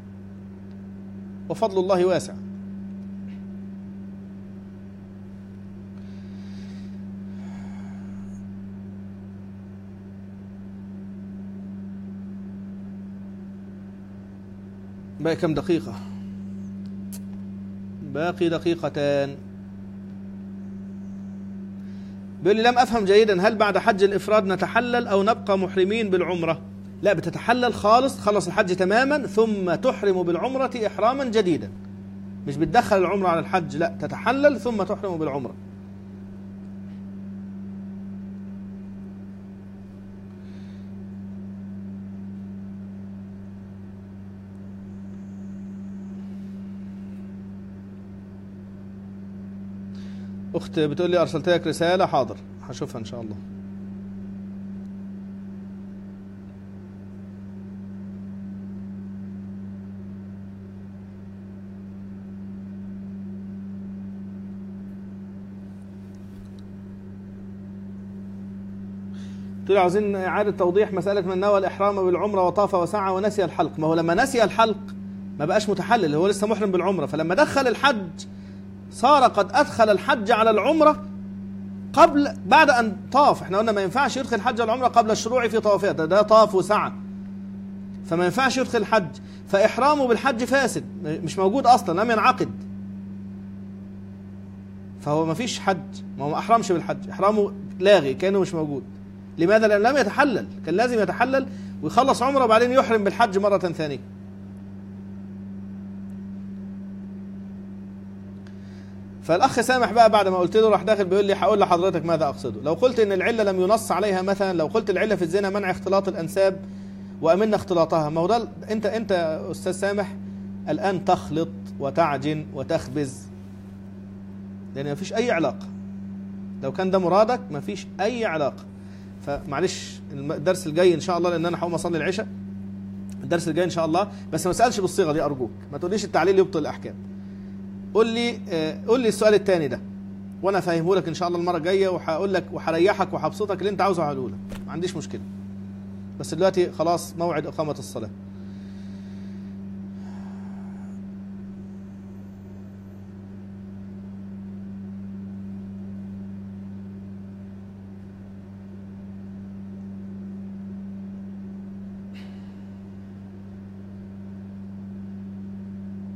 وفضل الله واسع. باقي كم دقيقة؟ باقي دقيقتان. بيقول لي لم أفهم جيدا، هل بعد حج الإفراد نتحلل أو نبقى محرمين بالعمرة؟ لا، بتتحلل خالص، خلص الحج تماما ثم تحرم بالعمرة إحراما جديدا، مش بتدخل العمرة على الحج، لا، تتحلل ثم تحرم بالعمرة. أخت بتقول لي أرسلت لك رسالة، حاضر هشوفها إن شاء الله. تقول لي عاوزين إعادة توضيح مسألة من نوى الإحرام بالعمرة وطاف وسعى ونسي الحلق. ما هو لما نسي الحلق ما بقاش متحلل، هو لسه محرم بالعمرة، فلما دخل الحج صار قد أدخل الحج على العمرة قبل بعد أن طاف. احنا قلنا ما ينفعش يدخل الحج على العمرة قبل الشروع في طوافها، ده, ده طاف وسعى، فما ينفعش يدخل الحج، فإحرامه بالحج فاسد، مش موجود أصلا، لم ينعقد، فهو ما فيش حج، ما هو ما أحرمش بالحج، إحرامه لاغي كأنه مش موجود. لماذا؟ لأن لم يتحلل، كان لازم يتحلل ويخلص عمره وبعدين يحرم بالحج مرة ثانية. فالأخ سامح بقى بعد ما قلت له راح داخل بيقول لي هقول لحضرتك ماذا أقصده. لو قلت إن العلة لم ينص عليها، مثلا لو قلت العلة في الزنا منع اختلاط الأنساب وأمنا اختلاطها، ما هو ده أنت أنت أستاذ سامح الآن تخلط وتعجن وتخبز، لأن ما فيش أي علاقة. لو كان ده مرادك ما فيش أي علاقة. فمعلش الدرس الجاي إن شاء الله، لأن أنا هقوم أصلي العشاء، الدرس الجاي إن شاء الله، بس ما تسألش بالصيغة دي أرجوك، ما تقوليش التعليل يبطل الأحكام. قول لي قول لي السؤال الثاني ده وانا افهمه لك ان شاء الله المره الجايه، وهقول لك وهريحك وهبسطك اللي انت عاوزه هقوله لك، ما عنديش مشكله. بس دلوقتي خلاص موعد اقامه الصلاه.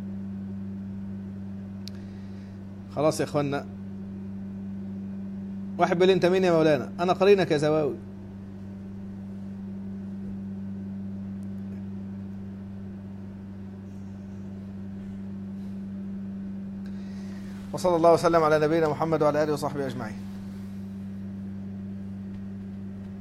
خلاص يا اخوانا، واحد بيقول لي انت مين يا مولانا؟ انا قرينك يا زواوي. وصلى الله وسلم على نبينا محمد وعلى اله وصحبه اجمعين.